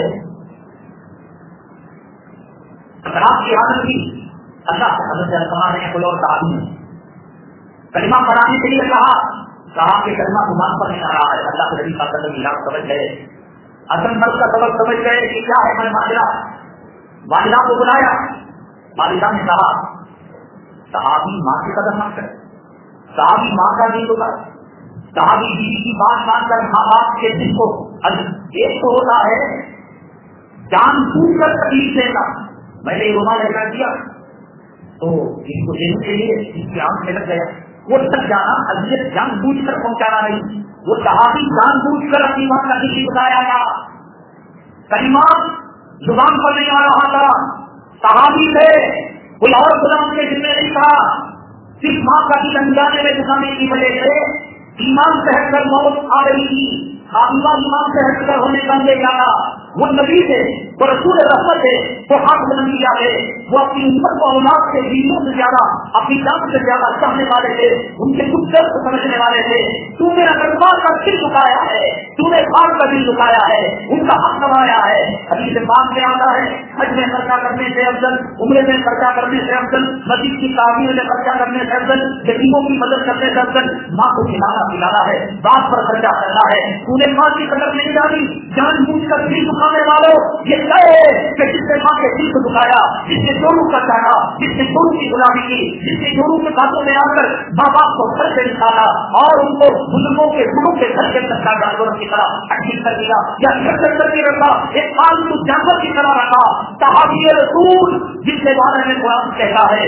शराब की आदत थी, अल्लाह से हजरत कमा रहे हैं, कोई और साहब नहीं, कलिमा पढ़ाने के लिए कहा, कहा कि कलिमा गुमान पर नहीं आ रहा है, अल्लाह के नबी का कदम इलाज समझ गए, असल मर्द का सबक समझ गए कि क्या है। मैं मालिदा वालिदा को बुलाया, वालिदा ने कहा साहबी माँ की कदम मत करे, साहबी माँ का नहीं होगा, साहबी बीवी की बात मानकर माँ बाप के दिल को, एक तो होता है जान बूझ कर तकलीफ देना। मैंने रुमाल लगा दिया तो इसको देने के लिए इसकी आंख में लग गया, वो तक जाना अजियत जान बूझ कर पहुंचाना नहीं, वो सहाबी जान बूझ कर अपनी मां का किसी बताया था, कलिमा जुबान पर नहीं आ रहा था, सहाबी थे, कोई और गुलाम के जिम्मे नहीं था, सिर्फ मां का दिल अंजाने में दुकाने की वजह से ईमान से हटकर मौत आ रही थी। आत्मा ईमान से हटकर होने का ले जाना, वो नबी थे, वो रसूल रहमत थे, वो हाथ नबिया थे, वो अपनी उम्मत को औलाद से बीनों से ज्यादा, अपनी जान से ज्यादा चाहने वाले थे, उनके दुख दर्द समझने वाले थे। तूने अगरबार का दिल झुकाया है, तूने खान का दिल झुकाया है, उनका हक कमाया है। अभी से बात में आता है, हज में खर्चा करने से अफजल, उम्रे में खर्चा करने से अफजल, मस्जिद की तामीर में खर्चा करने से अफजल, यतीमों की मदद करने से अफजल माँ को खिलाना पिलाना है, बाप पर खर्चा करना है। तूने माँ की कदर नहीं जानी, जान बूझ कर दिल दुखाने वालों, ये तय है कि जिसने माँ के दिल को दुखाया, जिसने जोरू का चाहा, जिसने जोरू की गुलामी की, जिसने जोरू के बातों में आकर माँ बाप को घर से निकाला और उनको बुजुर्गों के गुरु के घर के अंदर जानवरों की तरह अटक कर दिया या घर करके रखा, एक पालतू जानवर की तरह रखा। सहाबी रसूल जिसके बारे में कुरान कहता है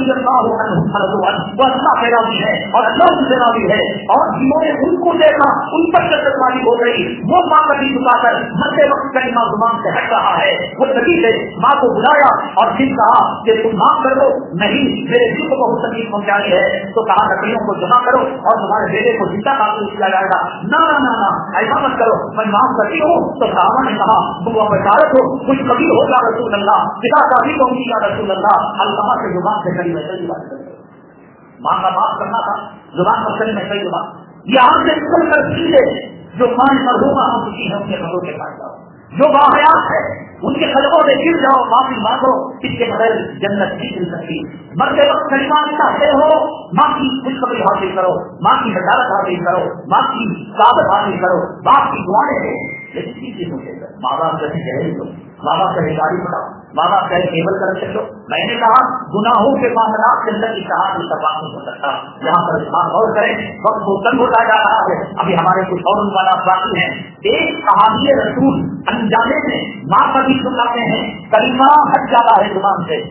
वो अल्लाह के राजी है और अल्लाह से राजी है, और जिन्होंने उनको देखा उन पर शक्ति हो गई, वो माँ का दिल झुकाकर मरते वक्त कलिमा जुबान से हट रहा है। वो नबी ने माँ को बुलाया और फिर कहा कि तुम माफ कर दो, नहीं मेरे दिल को बहुत तकलीफ पहुंचानी है, तो कहा लकड़ियों को जमा करो और तुम्हारे बेटे को जिंदा काबू किया जाएगा। ना ना ना ना ऐसा मत करो, मैं माफ करती हूँ। तो साहबा ने कहा तुम बशारत हो, कुछ कभी होगा रसूल अल्लाह, पिता का भी कहूंगी या रसूल अल्लाह, अल्लाह से जुबान से करी वैसे ही बात करें, माँ का माफ करना था, जुबान पर करी वैसे ही बात। यहाँ से निकल कर सीधे जो मान मरहूमा हो चुकी है उनके घरों के पास जाओ, जो बाहयात है उनके कदमों में गिर जाओ, माफी मांगो, इसके बगैर जन्नत नहीं मिल सकती। मरते वक्त कलिमा चाहते हो, माँ की खुशखबरी हासिल करो, माँ की बशारत हासिल करो, माँ की सादत हासिल करो, बाप की दुआएं दो, लेकिन तीन चीजों के अंदर माँ बाप का कह दो, माँ बाप का गाड़ी बढ़ाओ, माँ बाप का केबल कर चलो। मैंने कहा गुनाहों के मामला के अंदर की कहा सवाल नहीं हो सकता, यहाँ पर इस्तेमाल और करें, वक्त को तंग होता जा रहा है। अभी हमारे कुछ और वाला बाकी है। एक कहानी रसूल अनजाने में माँ का भी सुनाते हैं, कलिमा हट जाता है जुबान से,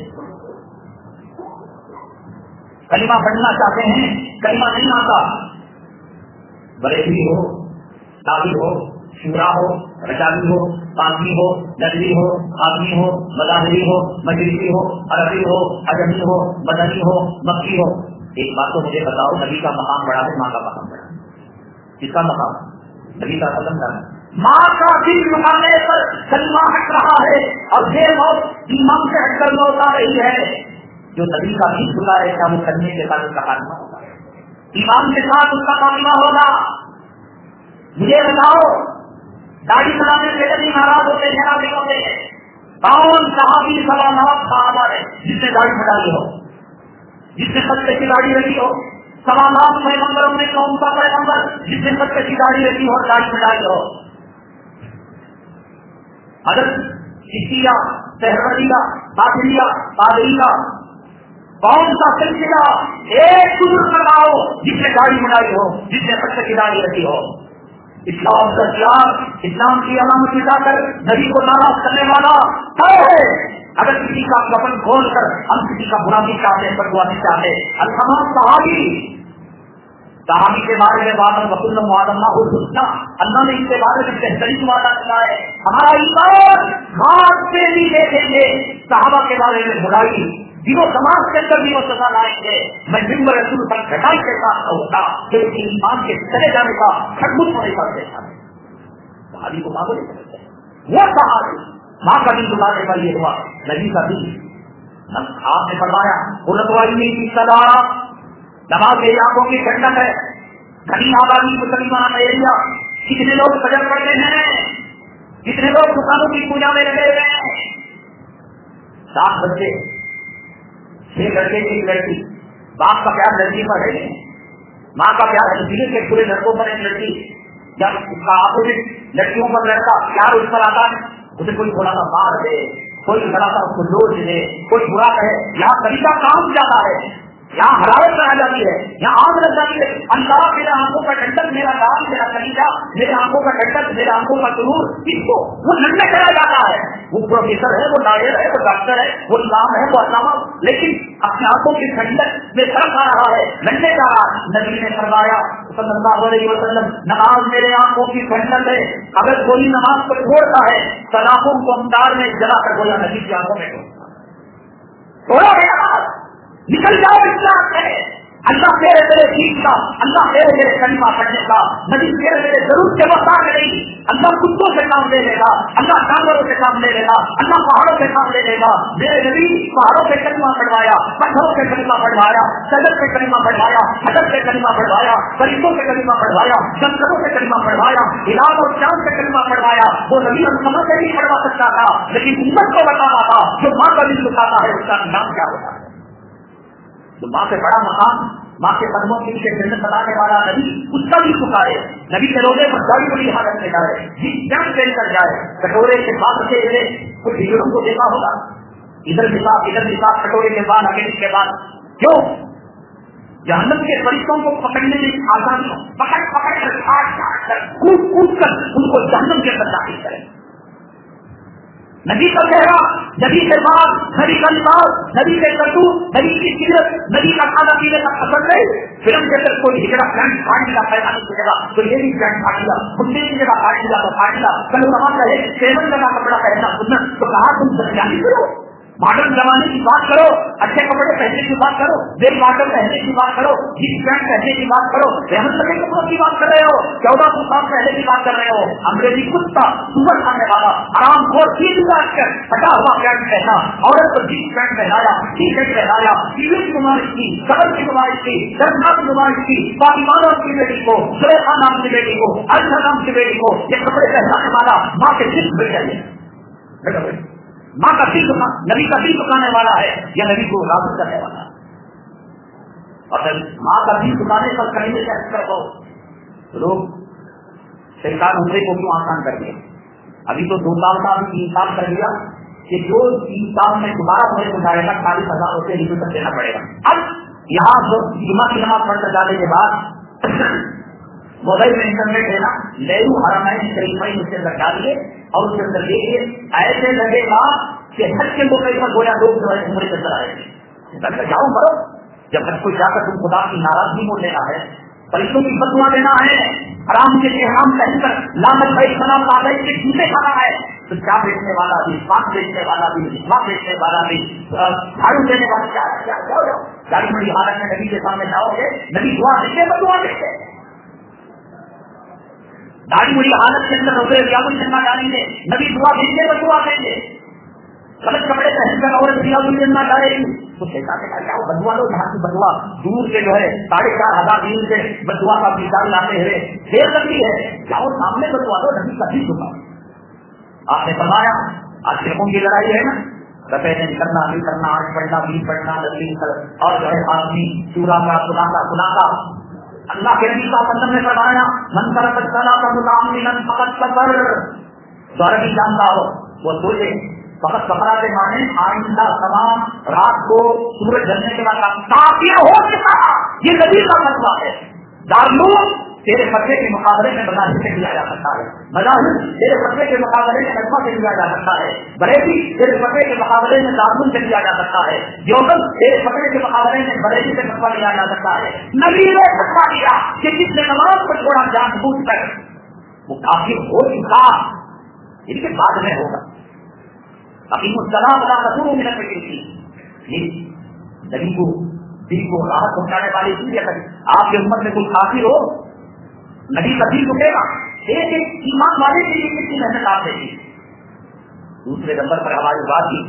कलिमा पढ़ना चाहते हैं, कलिमा नहीं आता, बरेली हो, दादी हो, शूरा हो, रजावी हो, पांची हो, नजरी हो, आदमी हो, मदाहरी हो, मजलिसी हो, अरबी हो, अजमी हो, मदनी हो, मक्की हो। एक बात तो मुझे बताओ, नबी का मकाम बड़ा है, माँ का मकाम बड़ा, किसका मकाम? नबी का कदम का। माँ का दिल झुकाने पर कलिमा हट रहा है और फिर मौत ईमान से हटकर मौत आ रही है। जो नबी का दिल झुका है क्या वो करने के बाद उसका खात्मा होगा, ईमान के साथ उसका खात्मा होगा। मुझे बताओ, दाढ़ी बनाने से कभी नाराज होते हैं ना नहीं होते? कौन सहाबी सवालात साहबा है जिसने दाढ़ी बढ़ाई हो, जिसने सत्य की दाढ़ी रखी हो? सवालात पैगंबरों में कौन सा पैगंबर जिसने सत्य की दाढ़ी रखी हो और दाढ़ी बढ़ाई हो? अगर सिक्किया, सहरवरिया, कादिरिया, कादरिया, कौन सा सिलसिला एक बुजुर्ग लगाओ जिसने दाढ़ी बढ़ाई हो, जिसने सत्य की दाढ़ी रखी हो? इस्लाम का त्याग, इस्लाम की अलामत मिटाकर नबी को नाराज करने वाला है। अगर किसी का कफन खोल कर हम किसी का बुरा भी चाहते, बदुआ भी चाहते, अल्लाह सहाबी صحابی کے بارے میں بات وکل اللہ حسنا، اللہ نے اس کے بارے میں بہترین وعدہ کیا ہے. ہمارا ایمان ہاتھ سے بھی دیکھیں گے صحابہ کے بارے میں برائی دنوں سماج کے اندر بھی وہ سزا لائیں گے. میں جن رسول پر گھٹائی کے ساتھ ہوتا کہ اس ایمان کے چلے جانے کا خدمت ہونے کا دیکھا ہے. صحابی کو بابو نہیں سمجھتے وہ صحابی ماں کا دن گزارنے کا یہ ہوا نبی کا دن آپ نے فرمایا قرۃ کی سزا نماز میری آنکھوں کی ٹھنڈک ہے. گھنی آبادی مسلمان ایریا کتنے لوگ فجر پڑھتے ہیں، کتنے لوگ دکانوں کی پوجا میں لگے ہوئے ہیں. سات بچے چھ لڑکے ایک لڑکی، باپ کا پیار لڑکی پر ہے، ماں کا پیار ہے کے پورے لڑکوں پر ایک لڑکی. جب اس کا اپوزٹ لڑکیوں پر لڑکا پیار اس پر آتا ہے اسے کوئی تھوڑا سا مار دے، کوئی تھوڑا سا اس کو لوٹ دے، کوئی برا کہے. یہاں طریقہ کام جاتا ہے، یہاں حرارت رہ جاتی ہے، یہاں آگ لگ جاتی ہے. اللہ میرے آنکھوں کا ٹھنڈک، میرا کام، میرا طریقہ، میرے آنکھوں کا ٹھنڈک، میرے آنکھوں کا سرور، اس کو وہ لڑنے چلا جاتا ہے. وہ پروفیسر ہے، وہ لایر ہے، وہ ڈاکٹر ہے، وہ امام ہے، وہ علامہ، لیکن اپنے آنکھوں کی ٹھنڈک میں فرق آ رہا ہے، لڑنے جا رہا ہے. نبی نے فرمایا صلی اللہ علیہ وسلم نماز میرے آنکھوں کی ٹھنڈک ہے. اگر کوئی نماز کو چھوڑتا ہے سلاخوں کو امدار میں جلا کر گویا نبی کی آنکھوں میں چھوڑا گیا. نکل جاؤ اسلام سے. اللہ تیرے میرے دین کا، اللہ تیرے میرے کلمہ پڑھنے کا، نبی تیرے میرے ضرور کے وقت کرے گی. اللہ کتوں سے کام لے لے گا، اللہ جانوروں سے کام لے لے گا، اللہ پہاڑوں سے کام لے لے گا. میرے نبی پہاڑوں سے کلمہ پڑھوایا، پتھروں سے کلمہ پڑھوایا، شجر سے کلمہ پڑھوایا، حجر سے کلمہ پڑھوایا، فرشتوں سے کلمہ پڑھوایا، جنگلوں سے کلمہ پڑھوایا، ہلال اور چاند سے کلمہ پڑھوایا. وہ نبی ہم سمجھ سے نہیں پڑھوا سکتا تھا، لیکن امت کو بتانا تھا جو ماں کا دل دکھاتا ہے اس کا نام کیا ہوتا ہے. تو ماں سے بڑا مقام، ماں کے قدموں کے نیچے جنت بتانے والا نبی اس کا بھی پکارے. نبی کے روزے پر بڑی بڑی حالت میں جائے، جس جنگ پہن کر جائے، کٹورے کے ساتھ رکھے ہوئے کچھ ہجڑوں کو دیکھا ہوگا، ادھر کے ساتھ ادھر کے ساتھ کٹورے کے بعد اکیلے کے بعد. کیوں؟ جہنم کے فرشتوں کو پکڑنے میں آسانی، پکڑ پکڑ کر کاٹ کاٹ کر کود کود کر ان کو جہنم کے اندر داخل کرے. نبی کا چہرہ، نبی کے بعد، نبی کا لباس، نبی کے کرتو، نبی کی سیرت، نبی کا کھانا پینے کا پسند ہے. فلم کے اندر کوئی ہجڑا پلانٹ پھاڑ دیا پیدا نہیں کرے گا تو یہ بھی پلانٹ پھاڑ دیا، خدے کی جگہ پھاڑ دیا تو پھاڑ دیا. کل وہاں کا ہے سیون جگہ کپڑا پہننا سننا تو کہا تم سرجانی کرو، ماڈرن زمانے کی بات کرو، اچھے کپڑے پہننے کی بات کرو، بے واٹر پہننے کی بات کرو، جینس پینٹ پہننے کی بات کرو، رحمت لگے کپڑوں کی بات کر رہے ہو، چودہ سو سال پہلے کی بات کر رہے ہو. انگریزی کتا سور کھانے والا آرام خور چیز بات کر پٹا ہوا پینٹ پہنا، عورت کو جینس پینٹ پہنایا، ٹی شرٹ پہنایا، ٹی وی کی نمائش کی، قبر کی نمائش کی، درگاہ کی نمائش کی، فاطمہ کی بیٹی کو، سلیخا نام کی بیٹی کو، عائشہ نام کی بیٹی کو یہ کپڑے پہنانے والا ماں کے دل بڑھ جائے. ماں کا دل نبی کا دل دکھانے والا ہے یا نبی کو راضی کرنے والا ہے. اور ماں کا دل دکھانے پر کہیں سے کر دو لوگ سرکار عمرے کو کیوں آسان کر دیا. ابھی تو دو سال کا ابھی تین سال کر دیا کہ جو تین سال میں دوبارہ عمرے کو جائے گا چالیس ہزار روپئے ریٹو تک دینا پڑے گا. اب یہاں جمعہ کی نماز پڑھ کر جانے کے بعد موبائل میں انٹرنیٹ ہے نا، نیرو حرمین شریفین اس کے اندر ڈالیے اور اس کے اندر دیکھیے ایسے لگے گا کہ حج کے موقع پر گویا لوگ جو ہے عمرے کے اندر آئے گے. جاؤ کرو جب حج کو جا کر تم خدا کی ناراضگی کو لینا ہے، فرشتوں کی بددعا دینا ہے، حرام کے احرام پہن کر لعنت بھائی سلام آدھے کے جوتے کھانا ہے تو کیا بیچنے والا بھی، پاک بیچنے والا بھی، مسواک بیچنے والا بھی، جھاڑو دینے والا کیا کیا جاؤ جاؤ گاڑی بڑی حالت میں نبی کے سامنے جاؤ گے، نبی دعا دیتے بدعا دیتے. داڑھی بڑی حالت کے اندر روزے ریاض الجنہ ڈالیں گے، نبی دعا دیتے بدعا دیں گے. غلط کپڑے پہن کر عورت ریاض الجنہ ڈالے گی تو شیطان نے کہا کیا بدعا لو، جہاں کی بدعا دور سے جو ہے ساڑھے چار ہزار دن سے بدعا کا مثال لاتے ہوئے دیر لگتی ہے، جاؤ سامنے بدعا لو، نبی کبھی چکا. آپ نے فرمایا آج شیخوں کی لڑائی ہے نا، رفع نہیں کرنا، نہیں کرنا، آج پڑھنا، بھی پڑھنا، لگی اور جو ہے آدمی چورا کا سنا کا سنا کا. اللہ کے نبی صلی اللہ علیہ وسلم نے فرمایا من ترک الصلاۃ متعمدا فقد کفر. سورہ بھی جانتا ہو وہ سوچے فقط کفرا کے معنی آئندہ تمام رات کو سورج ڈھلنے کے بعد کافر ہو چکا. یہ نبی کا فتویٰ ہے. دارالعلوم تیرے فتوے کے مقابلے میں مظاہر سے لیا جا سکتا ہے، مظاہر تیرے فتوے کے مقابلے میں نظمہ سے لیا جا سکتا ہے، بریلی تیرے فتوے کے مقابلے میں تعاون سے لیا جا سکتا ہے، دیوبند تیرے فتوے کے مقابلے میں بریلی سے فتویٰ لیا جا سکتا ہے۔ نبی نے فتویٰ دیا کہ جس نے نماز کو چھوڑا جان بوجھ کر وہ کافر ہو چکا، ان کے بعد میں ہوگا۔ ابھی السلام اللہ رسول میں نہ کی نبی کو دل کو راحت پہنچانے والی چیز ہے۔ آپ کی امت میں کوئی کافر ہو، نبی کا دل رکے گا۔ ایک ایک ایمان والے کے لیے کتنی محنت آپ دیکھی۔ دوسرے نمبر پر ہماری بات کی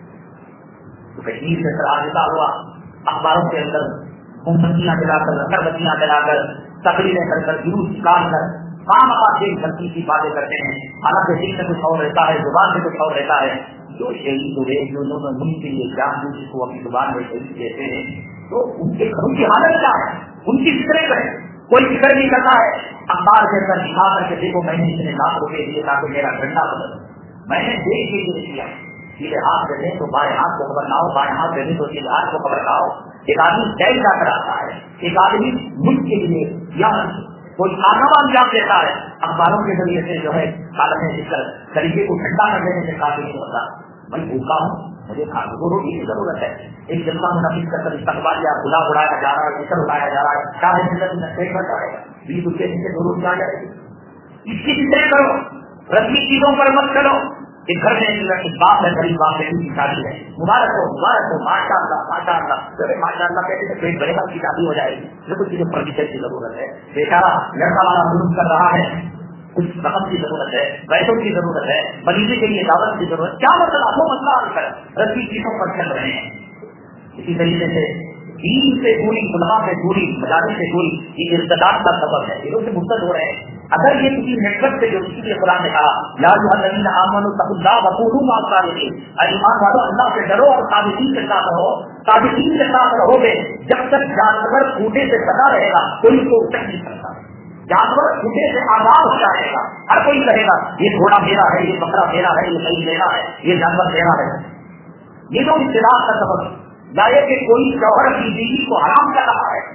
تو کشمیر سے سراغا ہوا، اخباروں کے اندر موم بتیاں جلا کر اگر بتیاں جلا کر تقریریں کر کر جلوس نکال کر کام آباد غلطی کی باتیں کرتے ہیں، حالانکہ دل میں کچھ اور رہتا ہے، زبان میں کچھ اور رہتا ہے۔ جو شہید ہوئے جو انہوں نے ملک کے لیے جان بوجھ کو اپنی زبان میں شہید دیتے ہیں تو ان کے گھروں کی حالت کیا ہے، ان کی فکریں کریں، کوئی فکر نہیں کرتا ہے۔ اخبار کے اندر دکھا کر کے دیکھو میں نے اتنے لاکھ روپے دیے تاکہ میرا ڈنڈا بدل، میں نے دیکھ کے لیے کیا، سیدھے ہاتھ دے دیں تو بائیں ہاتھ کو خبر لاؤ، بائیں ہاتھ دے دیں تو سیدھے ہاتھ کو خبر لاؤ۔ ایک آدمی جیل جا کر آتا ہے، ایک آدمی ملک کے لیے یا کوئی کارنامہ انجام دیتا ہے، اخباروں کے ذریعے سے جو ہے کالم ذکر طریقے کو ٹھنڈا کر دینے سے کافی نہیں ہوتا۔ میں بھوکا ہوں، مجھے کھانے کو روٹی کی ضرورت ہے، ایک جلسہ منعقد کر کر استقبال یا گلا اڑایا جا رہا ہے، ذکر اڑایا جا رہا ہے، چاہے جلد میں پیٹ بھر جائے گا، بیس روپئے سے ضرورت آ جائے گی۔ اس کی فکر کرو، رسمی چیزوں پر مت کرو۔ ایک گھر میں ایک باپ ہے، غریب باپ ہے، کی شادی ہے، مبارک ہو مبارک ہو، ماشاء اللہ ماشاء اللہ ماشاء اللہ کہتے ہیں پیٹ بڑے گا کی شادی ہو جائے گی، لیکن چیزیں فرنیچر کی ضرورت ہے، بیچارہ لڑکا والا ظلم کر رہا ہے، کچھ رقم کی ضرورت ہے، پیسوں کی ضرورت ہے، مریضے کے لیے دعوت کی ضرورت، کیا مسئلہ وہ مسئلہ حل کر رسمی چیزوں پر چل رہے ہیں۔ اسی طریقے سے دین سے دوری، علماء سے دوری، مدارس سے دوری، یہ ارتداد کا سبب ہے، یہ لوگ سے مرتد ہو رہے ہیں۔ اگر یہ کسی نیٹ ورک سے جو اسی لیے قرآن نے کہا یا ایھا الذین آمنوا اتقوا اللہ وکونوا مع الصادقین، ایمان والو اللہ سے ڈرو اور صادقین کے ساتھ رہو، صادقین کے ساتھ رہو گے جب تک جانور کھوٹے سے بنا رہے گا کوئی اس کو اٹک نہیں سکتا، جانور کھوٹے سے آزاد ہو جائے گا، ہر کوئی کہے گا یہ گھوڑا میرا ہے، یہ بکرا میرا ہے، یہ صحیح میرا ہے، یہ جانور میرا ہے۔ یہ تو اختلاف کا سبب ہے کہ کوئی شوہر کی بیوی کو حرام کر رہا ہے،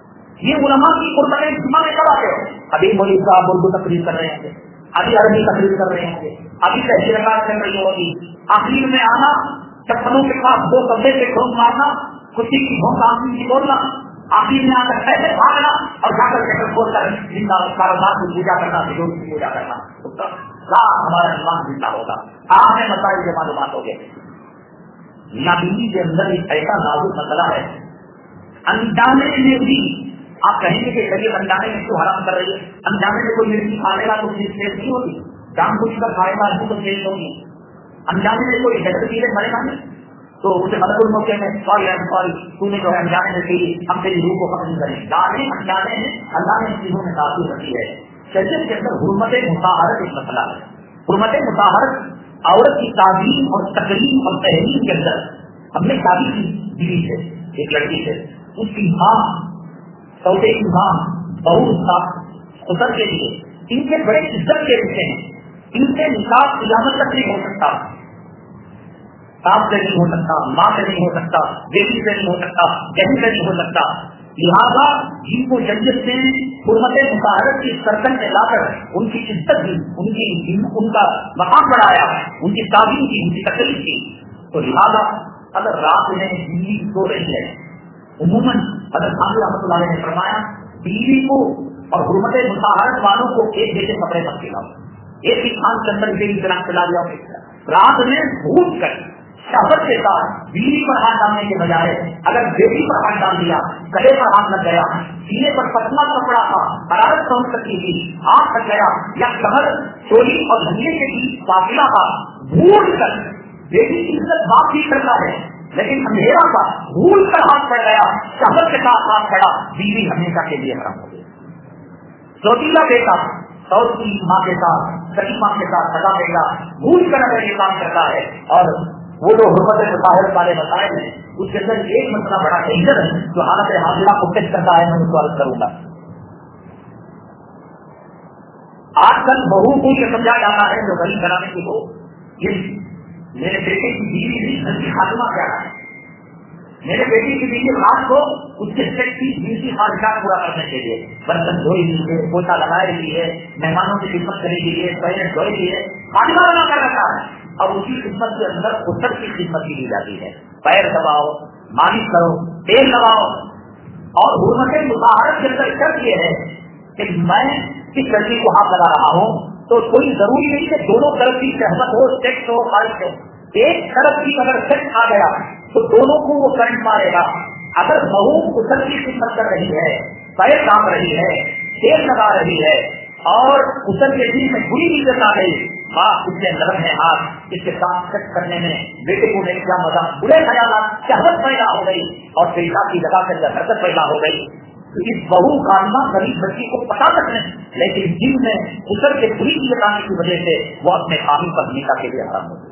یہ علماء کی قربت اجتماع میں کب آتے ہو؟ ابھی مولوی صاحب اردو تقریر کر رہے ہیں، ابھی عربی تقریر کر رہے ہیں، ابھی تحریرات چل رہی ہوگی، آخر میں آنا چپلوں کے پاس دو کپڑے سے کھوس مارنا، کسی کی بھوک آدمی کی بولنا، آخر میں آ کر پیسے بھاگنا اور جا کر چکر کھول کر زندہ کاروبار کی پوجا کرنا، بزرگ کی پوجا کرنا، ہمارا ایمان زندہ ہوگا۔ آپ میں مسائل کے معلومات ہو گئے۔ نبی کے اندر ایک ایسا نازک مسئلہ ہے، انجانے میں بھی آپ کہیں گے کہ شریعت انجانے میں کیوں حرام کر رہی ہے؟ انجانے میں کوئی مرغی کھائے گا تو چیز ٹیسٹ نہیں ہوگی، جان بوجھ کر کھائے گا تو ٹیسٹ ہوگی۔ انجانے میں کوئی جگہ چیزیں مرے گا نہیں تو اسے مدد الموقع میں سوری سوری تو نے جو ہے انجانے میں کہی ہم تیری روح کو ختم کریں، جانے انجانے میں اللہ نے چیزوں میں تاثیر رکھی ہے۔ شریعت کے اندر حرمت مطہرت ایک مسئلہ ہے، حرمت مطہرت عورت کی تعظیم اور تقریم اور تحریم کے اندر ہم نے شادی کی بیوی سے ایک لڑکی سے، اس کی ماں سودے کی ماں بہو صاحب خسر کے لیے ان کے بڑے عزت کے رشتے ہیں، ان سے نکاح قیامت تک نہیں ہو سکتا، باپ سے نہیں ہو سکتا، ماں سے نہیں ہو سکتا، بیٹی سے نہیں ہو سکتا، بہن سے نہیں ہو سکتا۔ لہٰذا جن کو جنت سے حرمت مطہرت کی سرکن میں لا کر ان کی عزت دی، ان کی ان کا مقام بڑھایا، ان کی تعظیم کی، ان کی تقریر کی، تو لہٰذا اگر رات میں بیوی سو رہی ہے، عموماً حضرت خانوی رحمۃ اللہ علیہ نے فرمایا بیوی کو اور حرمت مطہرت والوں کو ایک جیسے کپڑے مت کھلاؤ، ایک ہی خان کے اندر بیوی طرح کھلا دیا، رات میں بھول کر شہوت کے ساتھ بیوی پر ہاتھ ڈالنے کے بجائے اگر بیٹی پر ہاتھ ڈال دیا، گلے پر ہاتھ لگ گیا، سینے پر پتلا کپڑا تھا، حرارت پہنچ سکتی تھی، ہاتھ لگ گیا، یا کمر چولی اور دھنیے کے بیچ فاصلہ تھا، بھول کر بیٹی کی عزت باپ بھی کرتا ہے لیکن اندھیرا تھا، بھول کر ہاتھ پڑ گیا، شہوت کے ساتھ ہاتھ پڑا، بیوی ہمیشہ کے لیے حرام ہو گئی۔ سوتیلا بیٹا سوت کی ماں کے ساتھ سکی ماں کے ساتھ سگا بیٹا بھول کر اگر یہ کام کرتا ہے، اور وہ جو حرمت مطہرت والے مسائل ہیں اس کے اندر ایک مسئلہ بڑا ڈینجر ہے جو حالت حاضرہ کو ٹچ کرتا ہے، میں اس کو عرض کروں گا۔ آج کل بہو کو یہ سمجھا جاتا ہے جو غریب بنانے کی ہو، یہ میرے بیٹے کی بیوی بھی گھر کی خاتمہ کیا ہے، میرے بیٹی کی بیوی رات کو اس کے سیٹ کی جنسی خواہشات پورا کرنے کے لیے برتن دھوئے لیے، پوچھا لگائے لیے، مہمانوں کی خدمت کرنے کے لیے، پہلے دھوئے لیے خاطمہ بنا کر رکھا ہے. اور اسی خدمت کے اندر اسر کی خدمت کی جاتی ہے. پیر دباؤ، مالش کرو، تیل لگاؤ. اور حرمت مظاہرت کے اندر شرط یہ ہے کہ میں کس لڑکی کو ہاتھ لگا رہا ہوں تو کوئی ضروری نہیں کہ دونوں طرف کی سہمت ہو، سیکس ہو، خواہش ہو. ایک طرف کی اگر سیکس آ گیا تو دونوں کو وہ کرنٹ مارے گا. اگر بہو اسر کی خدمت کر رہی ہے، پیر کام رہی ہے، تیل لگا رہی ہے اور اسر کے دل میں بری نیت آ گئی، ہاں اس سے نرم ہے ہاتھ، اس کے ساتھ سیکس کرنے میں بیٹے کو نہیں کیا مزہ، برے خیالات شہوت پیدا ہو گئی اور پیدا کی جگہ کے اندر حرکت پیدا ہو گئی. اس بہو کاننا غریب بچی کو پتا تک نہیں، لیکن جن میں اسر کے بری نیت آنے کی وجہ سے وہ اپنے قابل پر نیتا کے لیے حرام ہو گئی.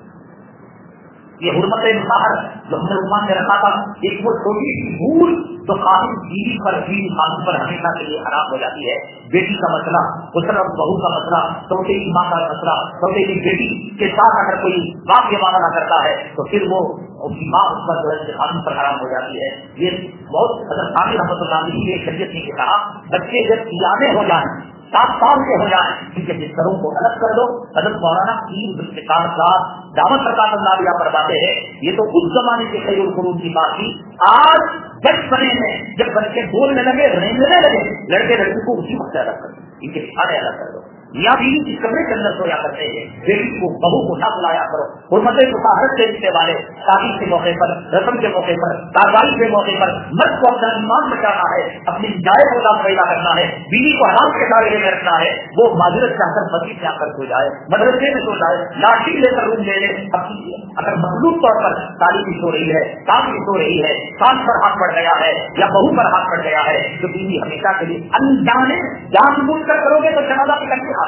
یہ حرمت مظاہر جو ہم نے عمان میں رکھا تھا، ایک وہ چھوٹی سی بھول تو قابل بیوی پر بیوی قابل پر ہمیشہ کے لیے حرام ہو جاتی ہے. بیٹی کا مسئلہ، اسر اور بہو کا مسئلہ، چھوٹے کی ماں کا مسئلہ، چھوٹے کی بیٹی کے ساتھ اگر کوئی باپ یہ معاملہ کرتا ہے تو پھر وہ اس کی ماں اس پر جو ہے قانون پر حرام ہو جاتی ہے. یہ بہت حضرت عامر رحمۃ اللہ علیہ کی شریعت نے کہا بچے جب سیانے ہو جائیں، سات سال کے ہو جائیں، ان کے بستروں کو الگ کر دو. حضرت مولانا تین کے ساتھ ساتھ دعوت سرکار اللہ علیہ فرماتے ہیں یہ تو اس زمانے کے خیر القرون کی بات تھی. آج بچپنے میں جب بچے بولنے لگے، رینگنے لگے، لڑکے لڑکی کو اسی وقت الگ کر دو، ان کے بچھانے الگ کر دو. یا بیوی اس کمرے کے اندر سویا کرتے ہیں، بیٹی کو بہو کو نہ بلایا کرو. حرمت مطہرت سے رشتے والے شادی کے موقع پر، رسم کے موقع پر، کاروائی کے موقع پر مرد کو اپنا ایمان بچانا ہے، اپنی جائز اولاد پیدا کرنا ہے، بیوی کو حرام کے دائرے میں رکھنا ہے. وہ معذرت چاہ کر مسجد سے آ کر سو جائے، مدرسے میں سو جائے، لاٹھی لے کر روم لے لے. اگر مخلوق طور پر تعلیم سو رہی ہے، کام کی سو رہی ہے، سانس پر ہاتھ پڑ گیا ہے یا بہو پر ہاتھ پڑ گیا ہے تو بیوی ہمیشہ کے لیے انجانے جان بوجھ کر کرو گے تو جنازہ کی کرتے.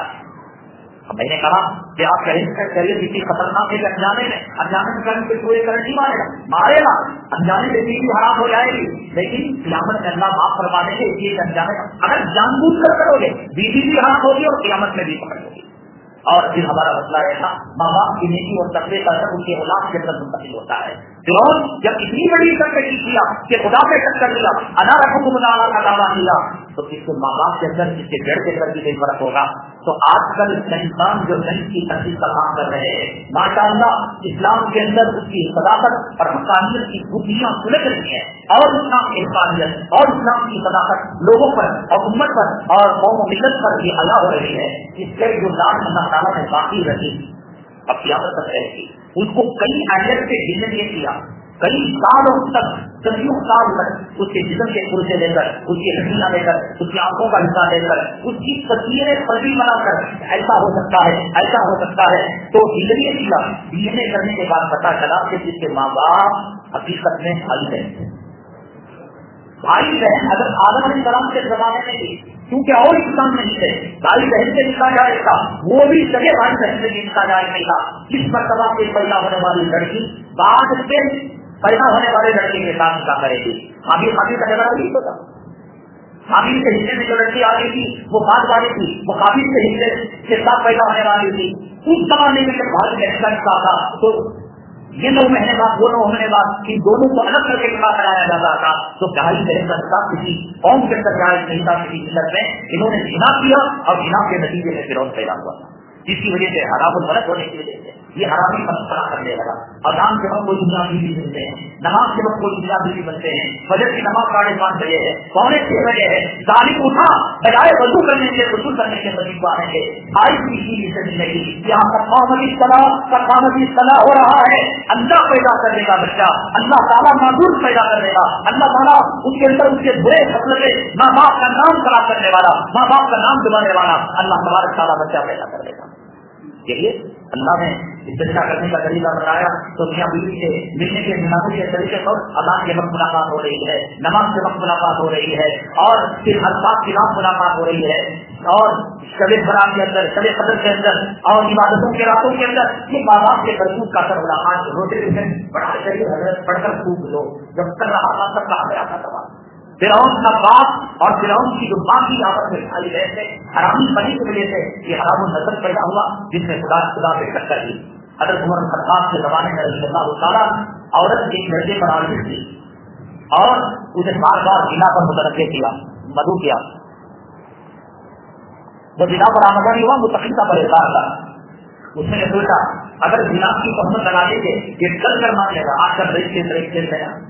میں نے کہا کہ آپ کہیں شریعت کسی خطرناک ہے کہ انجانے میں انجانے میں کرنے کے پورے کرنٹ نہیں مارے گا، مارے گا انجانے سے بیوی حرام ہو جائے گی، لیکن قیامت میں اللہ معاف فرما دیں گے. یہ انجانے اگر جان بوجھ کر کرو گے بیوی بھی حرام ہوگی اور قیامت میں بھی پکڑ ہوگی. اور پھر ہمارا مسئلہ ایسا ماں باپ کی نیکی اور تقوی کا اثر ان کے اولاد کے اندر منتقل ہوتا ہے. فرعون جب اتنی بڑی سرکشی کیا کہ خدا پہ ٹکر دیا، انا ربکم الاعلی کا دعویٰ کیا، تو اس کو ماں باپ کے اندر اس کے جڑ کے اندر بھی نہیں فرق ہوگا. تو آج کل انسان جو نئی کی ترتیب کا کام کر رہے ہیں، ماشاء اللہ اسلام کے اندر اس کی صداقت اور حقانیت کی خوبیاں سلگ رہی ہیں، اور اسلام کی حقانیت اور اسلام کی صداقت لوگوں پر اور امت پر اور قوم و ملت پر بھی عطا ہو رہی ہے. اس سے جو لان اللہ تعالیٰ نے باقی رکھی اب قیامت تک رہے گی. اس کو کئی آیت سے جن نے کیا، کئی سالوں تک، صدیوں سال تک اس کے جسم کے پرزے لے کر، اس کی ہڈیاں لے کر، اس کی آنکھوں کا حصہ لے کر، اس کی تصویریں پردی بنا کر ایسا ہو سکتا ہے ایسا ہو سکتا ہے تو ہجری کیا ڈی این اے کرنے کے بعد پتا چلا کہ جس کے ماں باپ حقیقت میں بھائی بہن تھے. بھائی بہن اگر آدم علیہ السلام کے زمانے میں بھی کیونکہ اور انسان نہیں تھے، بھائی بہن سے نکلا جائے گا، وہ بھی سگے بھائی بہن سے نکلا جائے نہیں تھا. اس مرتبہ سے پیدا ہونے والی لڑکی بعد سے پیدا ہونے والے لڑکے کے ساتھ نکاح کرے گی. حابیل قابیل کا جھگڑا نہیں ہوتا. حابیل کے حصے میں جو لڑکی آ گئی تھی وہ بعد والی تھی، وہ قابیل کے حصے کے ساتھ پیدا ہونے والی تھی. اس زمانے میں جب بھائی بہن کا نکاح تھا تو یہ نو مہینے بعد وہ نو مہینے بعد ان دونوں کو الگ کر کے نکاح کرایا جاتا تھا. تو بھائی بہن کا نکاح کسی قوم کے اندر جائز نہیں تھا. کسی ملت میں انہوں نے زنا کیا اور زنا کے نتیجے میں فرعون پیدا ہوا تھا، جس کی وجہ سے حرام الغلط ہونے کی وجہ سے یہ حرامی مسئلہ کرنے لگا. اذان کے وقت کوئی دنیا بیوی بنتے ہیں، نماز کے وقت کوئی دنیا بیوی بنتے ہیں. فجر کی نماز ساڑھے پانچ بجے ہے، پونے چھ بجے ہے، ظالم اٹھا بجائے وضو کرنے کے وضو کرنے کے مزید آئیں گے. آئی کی چیز سے زندگی یہاں تقامتی صلاح تقامتی صلاح ہو رہا ہے. اللہ پیدا کرنے کا بچہ اللہ تعالیٰ معذور پیدا کرنے کا، اللہ تعالیٰ اس کے اندر اس کے برے خصلتیں ماں باپ کا نام خراب کرنے والا، ماں باپ کا نام دبانے والا اللہ تبارک تعالیٰ بچہ پیدا کر دے گا. چلیے اللہ نے استثنا کرنے کا طریقہ بتایا تو میاں بیوی سے ملنے کے مناسب کے طریقے پر اذان کے وقت ملاقات ہو رہی ہے، نماز کے وقت ملاقات ہو رہی ہے، اور پھر الفاظ کے رات ملاقات ہو رہی ہے، اور شب برات کے اندر، شب قدر کے اندر اور عبادتوں کے راتوں کے اندر یہ ماں باپ کے کرتوت کا سر ملاقات روزے بڑا شریف حضرت پڑھ کر خوب لو جب کر رہا تھا تب کہا گیا تھا تباہ. فرعون کا باپ اور فرعون کی جو باقی آپس میں کھائی رہے تھے حرامی بنی کی وجہ سے یہ حرام النسل پیدا ہوا جس میں خدا خدا پہ ٹکر دی. حضرت عمر خطاب کے زمانے میں رضی اللہ تعالیٰ عورت ایک لڑکے پر آرزو تھی اور اسے بار بار زنا پر متوجہ کیا، مدعو کیا. وہ زنا پر آمدہ نہیں ہوا، متقیدہ پر اظہار تھا. اس نے سوچا اگر زنا کی تہمت لگا دیں گے یہ کل کر مان لے گا، آج کل رئیس سے رئیس کھیل گیا،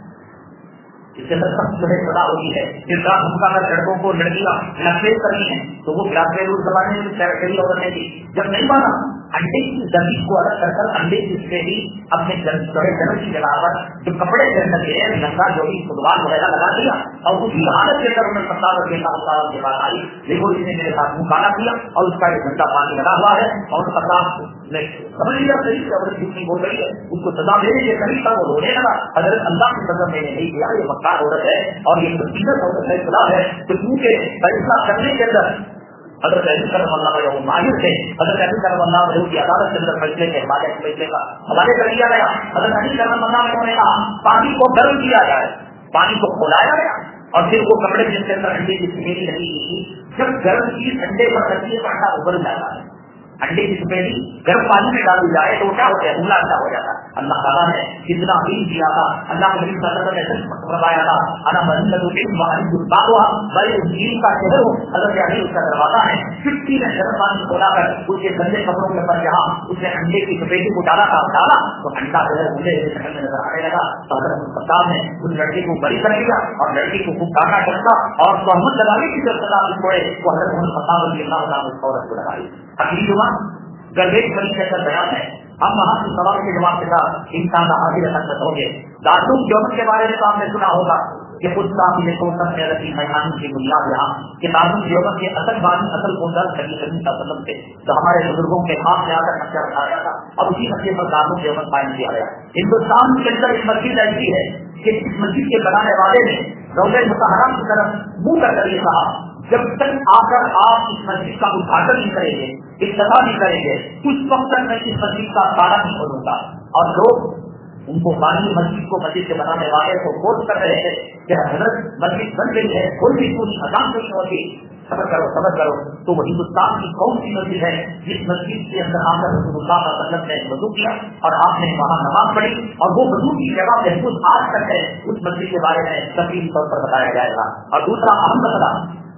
اس کے اندر سخت جو ہے سزا ہوتی ہے. پھر رات بھوکا کر لڑکوں کو لڑکیاں نفرت کرنی ہے تو وہ گلاس زمانے میں کیری اور کرنے کی جب نہیں مانا انڈے کی زمین کو الگ کر کر انڈے کی اس سے ہی اپنے جنم کی جگہ پر جو کپڑے کے اندر گئے لنگا جو بھی فٹبال وغیرہ لگا دیا اور اس لہٰذا کے اندر انہیں ستار کے ساتھ کے بعد آئی دیکھو اس نے میرے ساتھ منہ کالا کیا اور اس کا ایک گھنٹہ پانی لگا ہوا ہے اور ستار نے سمجھ لیا صحیح سے اگر جھوٹ نہیں بول رہی ہے اس کو سزا دینے کے قریب تھا وہ رونے لگا. حضرت اللہ کی سزا میں نے نہیں کیا، یہ مکار عورت ہے اور یہ مصیبت عورت ہے خدا ہے تو کیونکہ فیصلہ کرنے کے اندر حضرت علی کرم اللہ وجہ وہ ماہر تھے. حضرت علی کرم اللہ وجہ کی عدالت کے اندر فیصلے کے حوالے فیصلے کا حوالے کر دیا گیا. حضرت علی کرم اللہ وجہ نے کہا پانی کو گرم کیا جائے، پانی کو کھولایا گیا اور پھر وہ کپڑے جس کے اندر انڈے کی سمیری لگی ہوئی جب گرم چیز انڈے پر رکھی ہے تو انڈا ابل جاتا ہے. انڈے کی سمیری گرم پانی میں ڈال دی جائے تو کیا ہو جائے عملہ انڈا ہو جاتا ہے. اللہ تعالیٰ نے کتنا علم دیا تھا، اللہ کے نبی صلی اللہ علیہ وسلم نے فرمایا تھا انا مزید العلم وعلم الباغ بڑے علم کا شہر ہوں. حضرت علی اس کا دروازہ ہے چٹکی میں گرم پانی کھولا کر اس کے گندے کپڑوں کے پر جہاں اس نے انڈے کی سپیٹی کو ڈالا تھا ڈالا تو انڈا جو ہے مجھے شکل میں نظر آنے لگا. تو حضرت الفتاب نے اس لڑکی کو بری کر دیا اور لڑکی کو خوب ڈانٹا ڈنکا اور تہمت لگانے کی جو سزا چھوڑے وہ حضرت الفتاب رضی اللہ عنہ اس عورت کو لگائی. اگلی جمعہ گردیش بنی کا بیان ہے. ہم وہاں سے سوال کے جواب کے ساتھ انسان حاضر حقیقت ہوں گے. دارالعلوم دیوبند کے بارے میں تو آپ نے سنا ہوگا کہ خود صاحب نے تو سب سے رسی میدان کی بنیاد یہاں کہ دارالعلوم دیوبند کے اصل بانی اصل بندر نبی کریم صلی اللہ علیہ وسلم تھے تو ہمارے بزرگوں کے ہاتھ میں آ کر نقشہ بنایا تھا اور اسی نقشے پر دارالعلوم دیوبند قائم کیا گیا. ہندوستان کے اندر ایک مسجد ایسی ہے کہ اس مسجد کے بنانے والے نے روضہ مطہرہ کی طرف منہ کر کر یہ کہا جب تک آ کر آپ اس مسجد کا ادھاٹن نہیں کریں گے، افتتاح نہیں کریں گے، اس وقت تک میں اس مسجد کا تالا نہیں کھولوں گا. اور لوگ ان کو بانی مسجد کو مسجد کے بنانے والے کو فورس کر رہے ہیں کہ حضرت مسجد بن گئی ہے، کوئی بھی پوری اذان نہیں ہوگی. صبر کرو صبر کرو. تو وہ ہندوستان کی کون سی مسجد ہے جس مسجد کے اندر آ کر رسول اللہ صلی اللہ علیہ وسلم نے وضو کیا اور آپ نے وہاں نماز پڑھی اور وہ وضو کی جگہ محفوظ آج تک ہے. اس مسجد کے بارے میں تفصیلی طور پر بتایا جائے گا. اور دوسرا اہم مسئلہ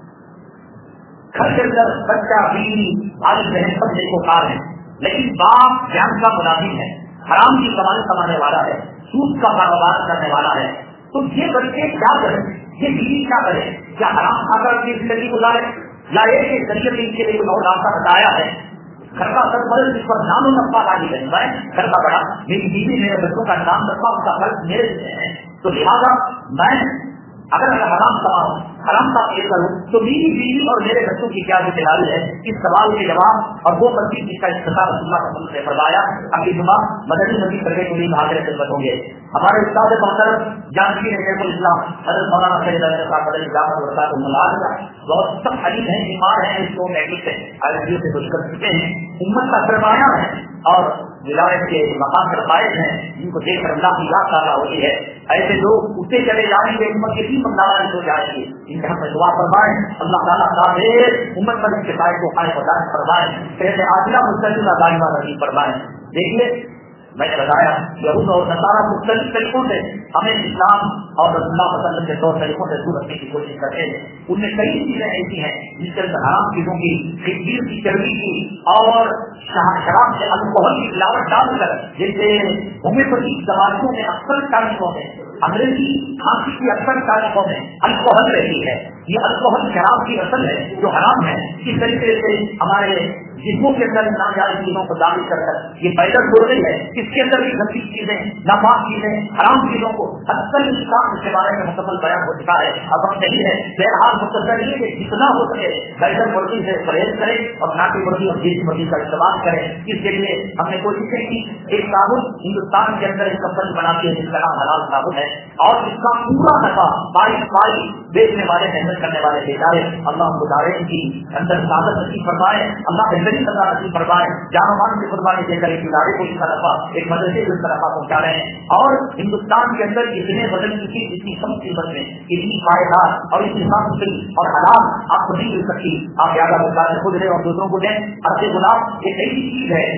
گھر کے اندر بچہ بیوی والد بہن سب نیکوکار ہیں لیکن باپ جان کا ملازم ہے، حرام کی کمائی کمانے والا ہے، سود کا کاروبار کرنے والا ہے. تو یہ بچے کیا کریں، یہ بیوی کیا کرے؟ کیا حرام کھا کر اپنی زندگی گزارے یا ایک ایک شریعت ان کے لیے بہت راستہ بتایا ہے؟ گھر کا سرپرست جس پر نام و نفع لاگی ہے، میں گھر کا بڑا، میری بیوی میرے بچوں کا نام نفع ان کا فرض میرے لیے ہے. تو لہٰذا میں اگر میں حرام کماؤں حرام کا پیش کروں تو میری بیوی اور میرے بچوں کی کیا ذمہ داری ہے؟ اس سوال کے جواب اور وہ مسجد جس کا افتتاح رسول اللہ صلی اللہ علیہ وسلم نے فرمایا اگلی جمعہ مدنی مسجد کرنے کے لیے حاضر خدمت ہوں گے. ہمارے استاد محترم جانشین شیخ الاسلام حضرت مولانا سید احمد صاحب علیہ السلام برکات اللہ بہت سب حدیث ہیں، بیمار ہیں، اس کو میڈک سے آئیڈیو سے کچھ کر چکے ہیں، امت کا سرمایہ ہے اور ولایت کے مقام پر قائم ہیں جن کو دیکھ کر اللہ کی یاد تازہ ہوتی ہے. ایسے لوگ اٹھتے چلے جائیں گے امت کے تین ناراض ہو جائیں گے. ان کے ہم دعا فرمائیں اللہ تعالیٰ تعالیٰ امت پر ان کے قائد کو قائم و دائم فرمائیں، کہتے عاجلہ مستقل دائمہ نصیب فرمائیں. دیکھیے میں نے بتایا یہود اور نصارہ مختلف طریقوں سے ہمیں اسلام اور رسول اللہ صلی اللہ علیہ وسلم کے طور طریقوں سے دور رکھنے کی کوشش کرتے ہیں. ان میں کئی چیزیں ایسی ہیں جن کے اندر حرام چیزوں کی، خنزیر کی چربی کی اور شراب سے الکوہل کی ملاوٹ ڈال کر جیسے ہومیوپیتھک دوائیوں میں اکثر ٹانکوں میں انگریزی کھانسی کی اکثر ٹانکوں میں الکوہل رہتی ہے. یہ الکوہل شراب کی اصل ہے جو حرام ہے. اس طریقے سے ہمارے جسموں کے اندر ناجائز چیزوں کو داخل کر کر یہ پیدل ہو رہی ہے. اس کے اندر بھی گندی چیزیں، ناپاک چیزیں، حرام چیزوں کو اکثر اسلام کے بارے میں مکمل بیان ہو چکا ہے. اب ہم نہیں ہے بہرحال مختصر یہ کہ جتنا ہو سکے پیدل مرغی سے پرہیز کریں اور ناٹی مرغی اور دیسی مرغی کا استعمال کریں. اس کے لیے ہم نے کوششیں کی. ایک صابن ہندوستان کے اندر ایک کمپنی بناتی ہے جس کا نام حلال صابن ہے اور اس کا پورا نفع بائی بائی بیچنے والے محنت کرنے والے بیچارے اللہ گزارے کی اندر سعادت نصیب فرمائے، اللہ بہترین سزا نصیب فرمائے. جان و مال کی قربانی دے کر ایک ادارے کو اس کا نفع ایک مدرسے کو اس کا نفع پہنچا رہے ہیں. اور ہندوستان کے اندر اتنے وزن کی چیز اتنی کم قیمت میں اتنی پائیدار اور اتنی صاف ستھری اور حلال آپ کو نہیں مل سکتی. آپ زیادہ بتا خود لیں اور دوسروں کو دیں. عرض گلاب ایک ایسی چیز ہے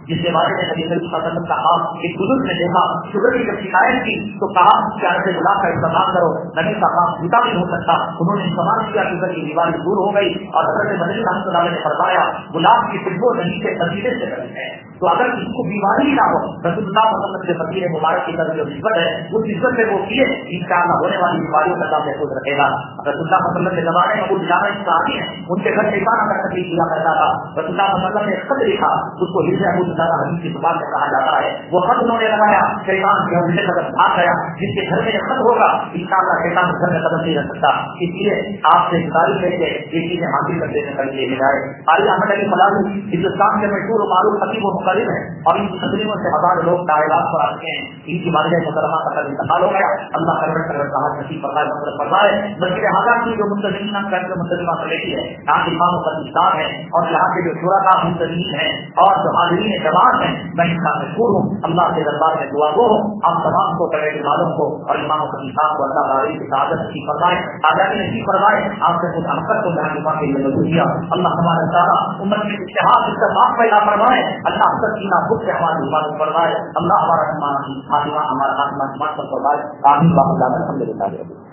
جس کے بارے میں نبی صلی اللہ علیہ وسلم کہا ایک بزرگ نے دیکھا شوگر کی جب شکایت کی تو کہا کہ عرض گلاب کا استعمال کرو. نبی کا کام جھوٹا نہیں ہو سکتا. انہوں نے استعمال کیا شوگر کی بیماری دور ہو گئی. اور حضرت مدنی رحمۃ اللہ علیہ نے فرمایا گلاب کی خوشبو نبی کے قصیدے سے بنی ہے. تو اگر کسی کو بیماری نہ ہو رسول اللہ صلی اللہ علیہ وسلم کے فقیر مبارک کی طرف جو نسبت ہے اس نسبت سے وہ کیے انشاءاللہ ہونے والی بیماریوں کا اللہ محفوظ رکھے گا. رسول اللہ صلی اللہ علیہ وسلم کے زمانے میں وہ جانا صحابی ہیں ان کے گھر شیطان اگر تکلیف دیا کرتا تھا. رسول اللہ صلی اللہ علیہ وسلم نے ایک خط لکھا اس کو ہجر ابو درداء حدیث کی زبان سے کہا جاتا ہے. وہ خط انہوں نے لگایا شیطان کے حملے کا بھاگ گیا. جس کے گھر میں یہ خط ہوگا انشاءاللہ شیطان گھر میں قدم نہیں رکھ سکتا. اس لیے آپ سے گزارش ہے کہ یہ چیزیں حاصل کرتے ہیں کر لیے جائے. قاری احمد علی فلاحی ہندوستان کے مشہور و معروف خطیب و مقرر ہیں اور ان تقریبوں سے ہزار لوگ تعلیمات پر آتے ہیں. ان کی والدہ محترمہ کا کل انتقال ہو گیا. اللہ کربت کر رہا نصیب فرمائے مطلب فرمائے. مسجد حاضر کی جو منتظمین کر کے منتظمہ کر لیتی ہے یہاں کے امام و خطیبان ہیں اور یہاں کے جو شرکاء منتظمین ہیں اور جو حاضرین جماعت ہیں میں ان کا مشکور ہوں. اللہ کے دربار میں دعا گو ہوں آپ تمام کو کمیٹی والوں کو اور امام و خطیبان کو اللہ تعالی کی سعادت نصیب فرمائے آزادی نصیب فرمائے. آپ سے خود حقت کو جہاں امام کے لیے مدد کیا اللہ ہمارا تعالیٰ امت کے اتحاد اتفاق پیدا فرمائے. اللہ حضرت کی نابود سے ہماری حفاظت فرمائے. اللہ ہمارا خاتمہ ہمارا خاتمہ فرمائے. آمین. الحمد للہ.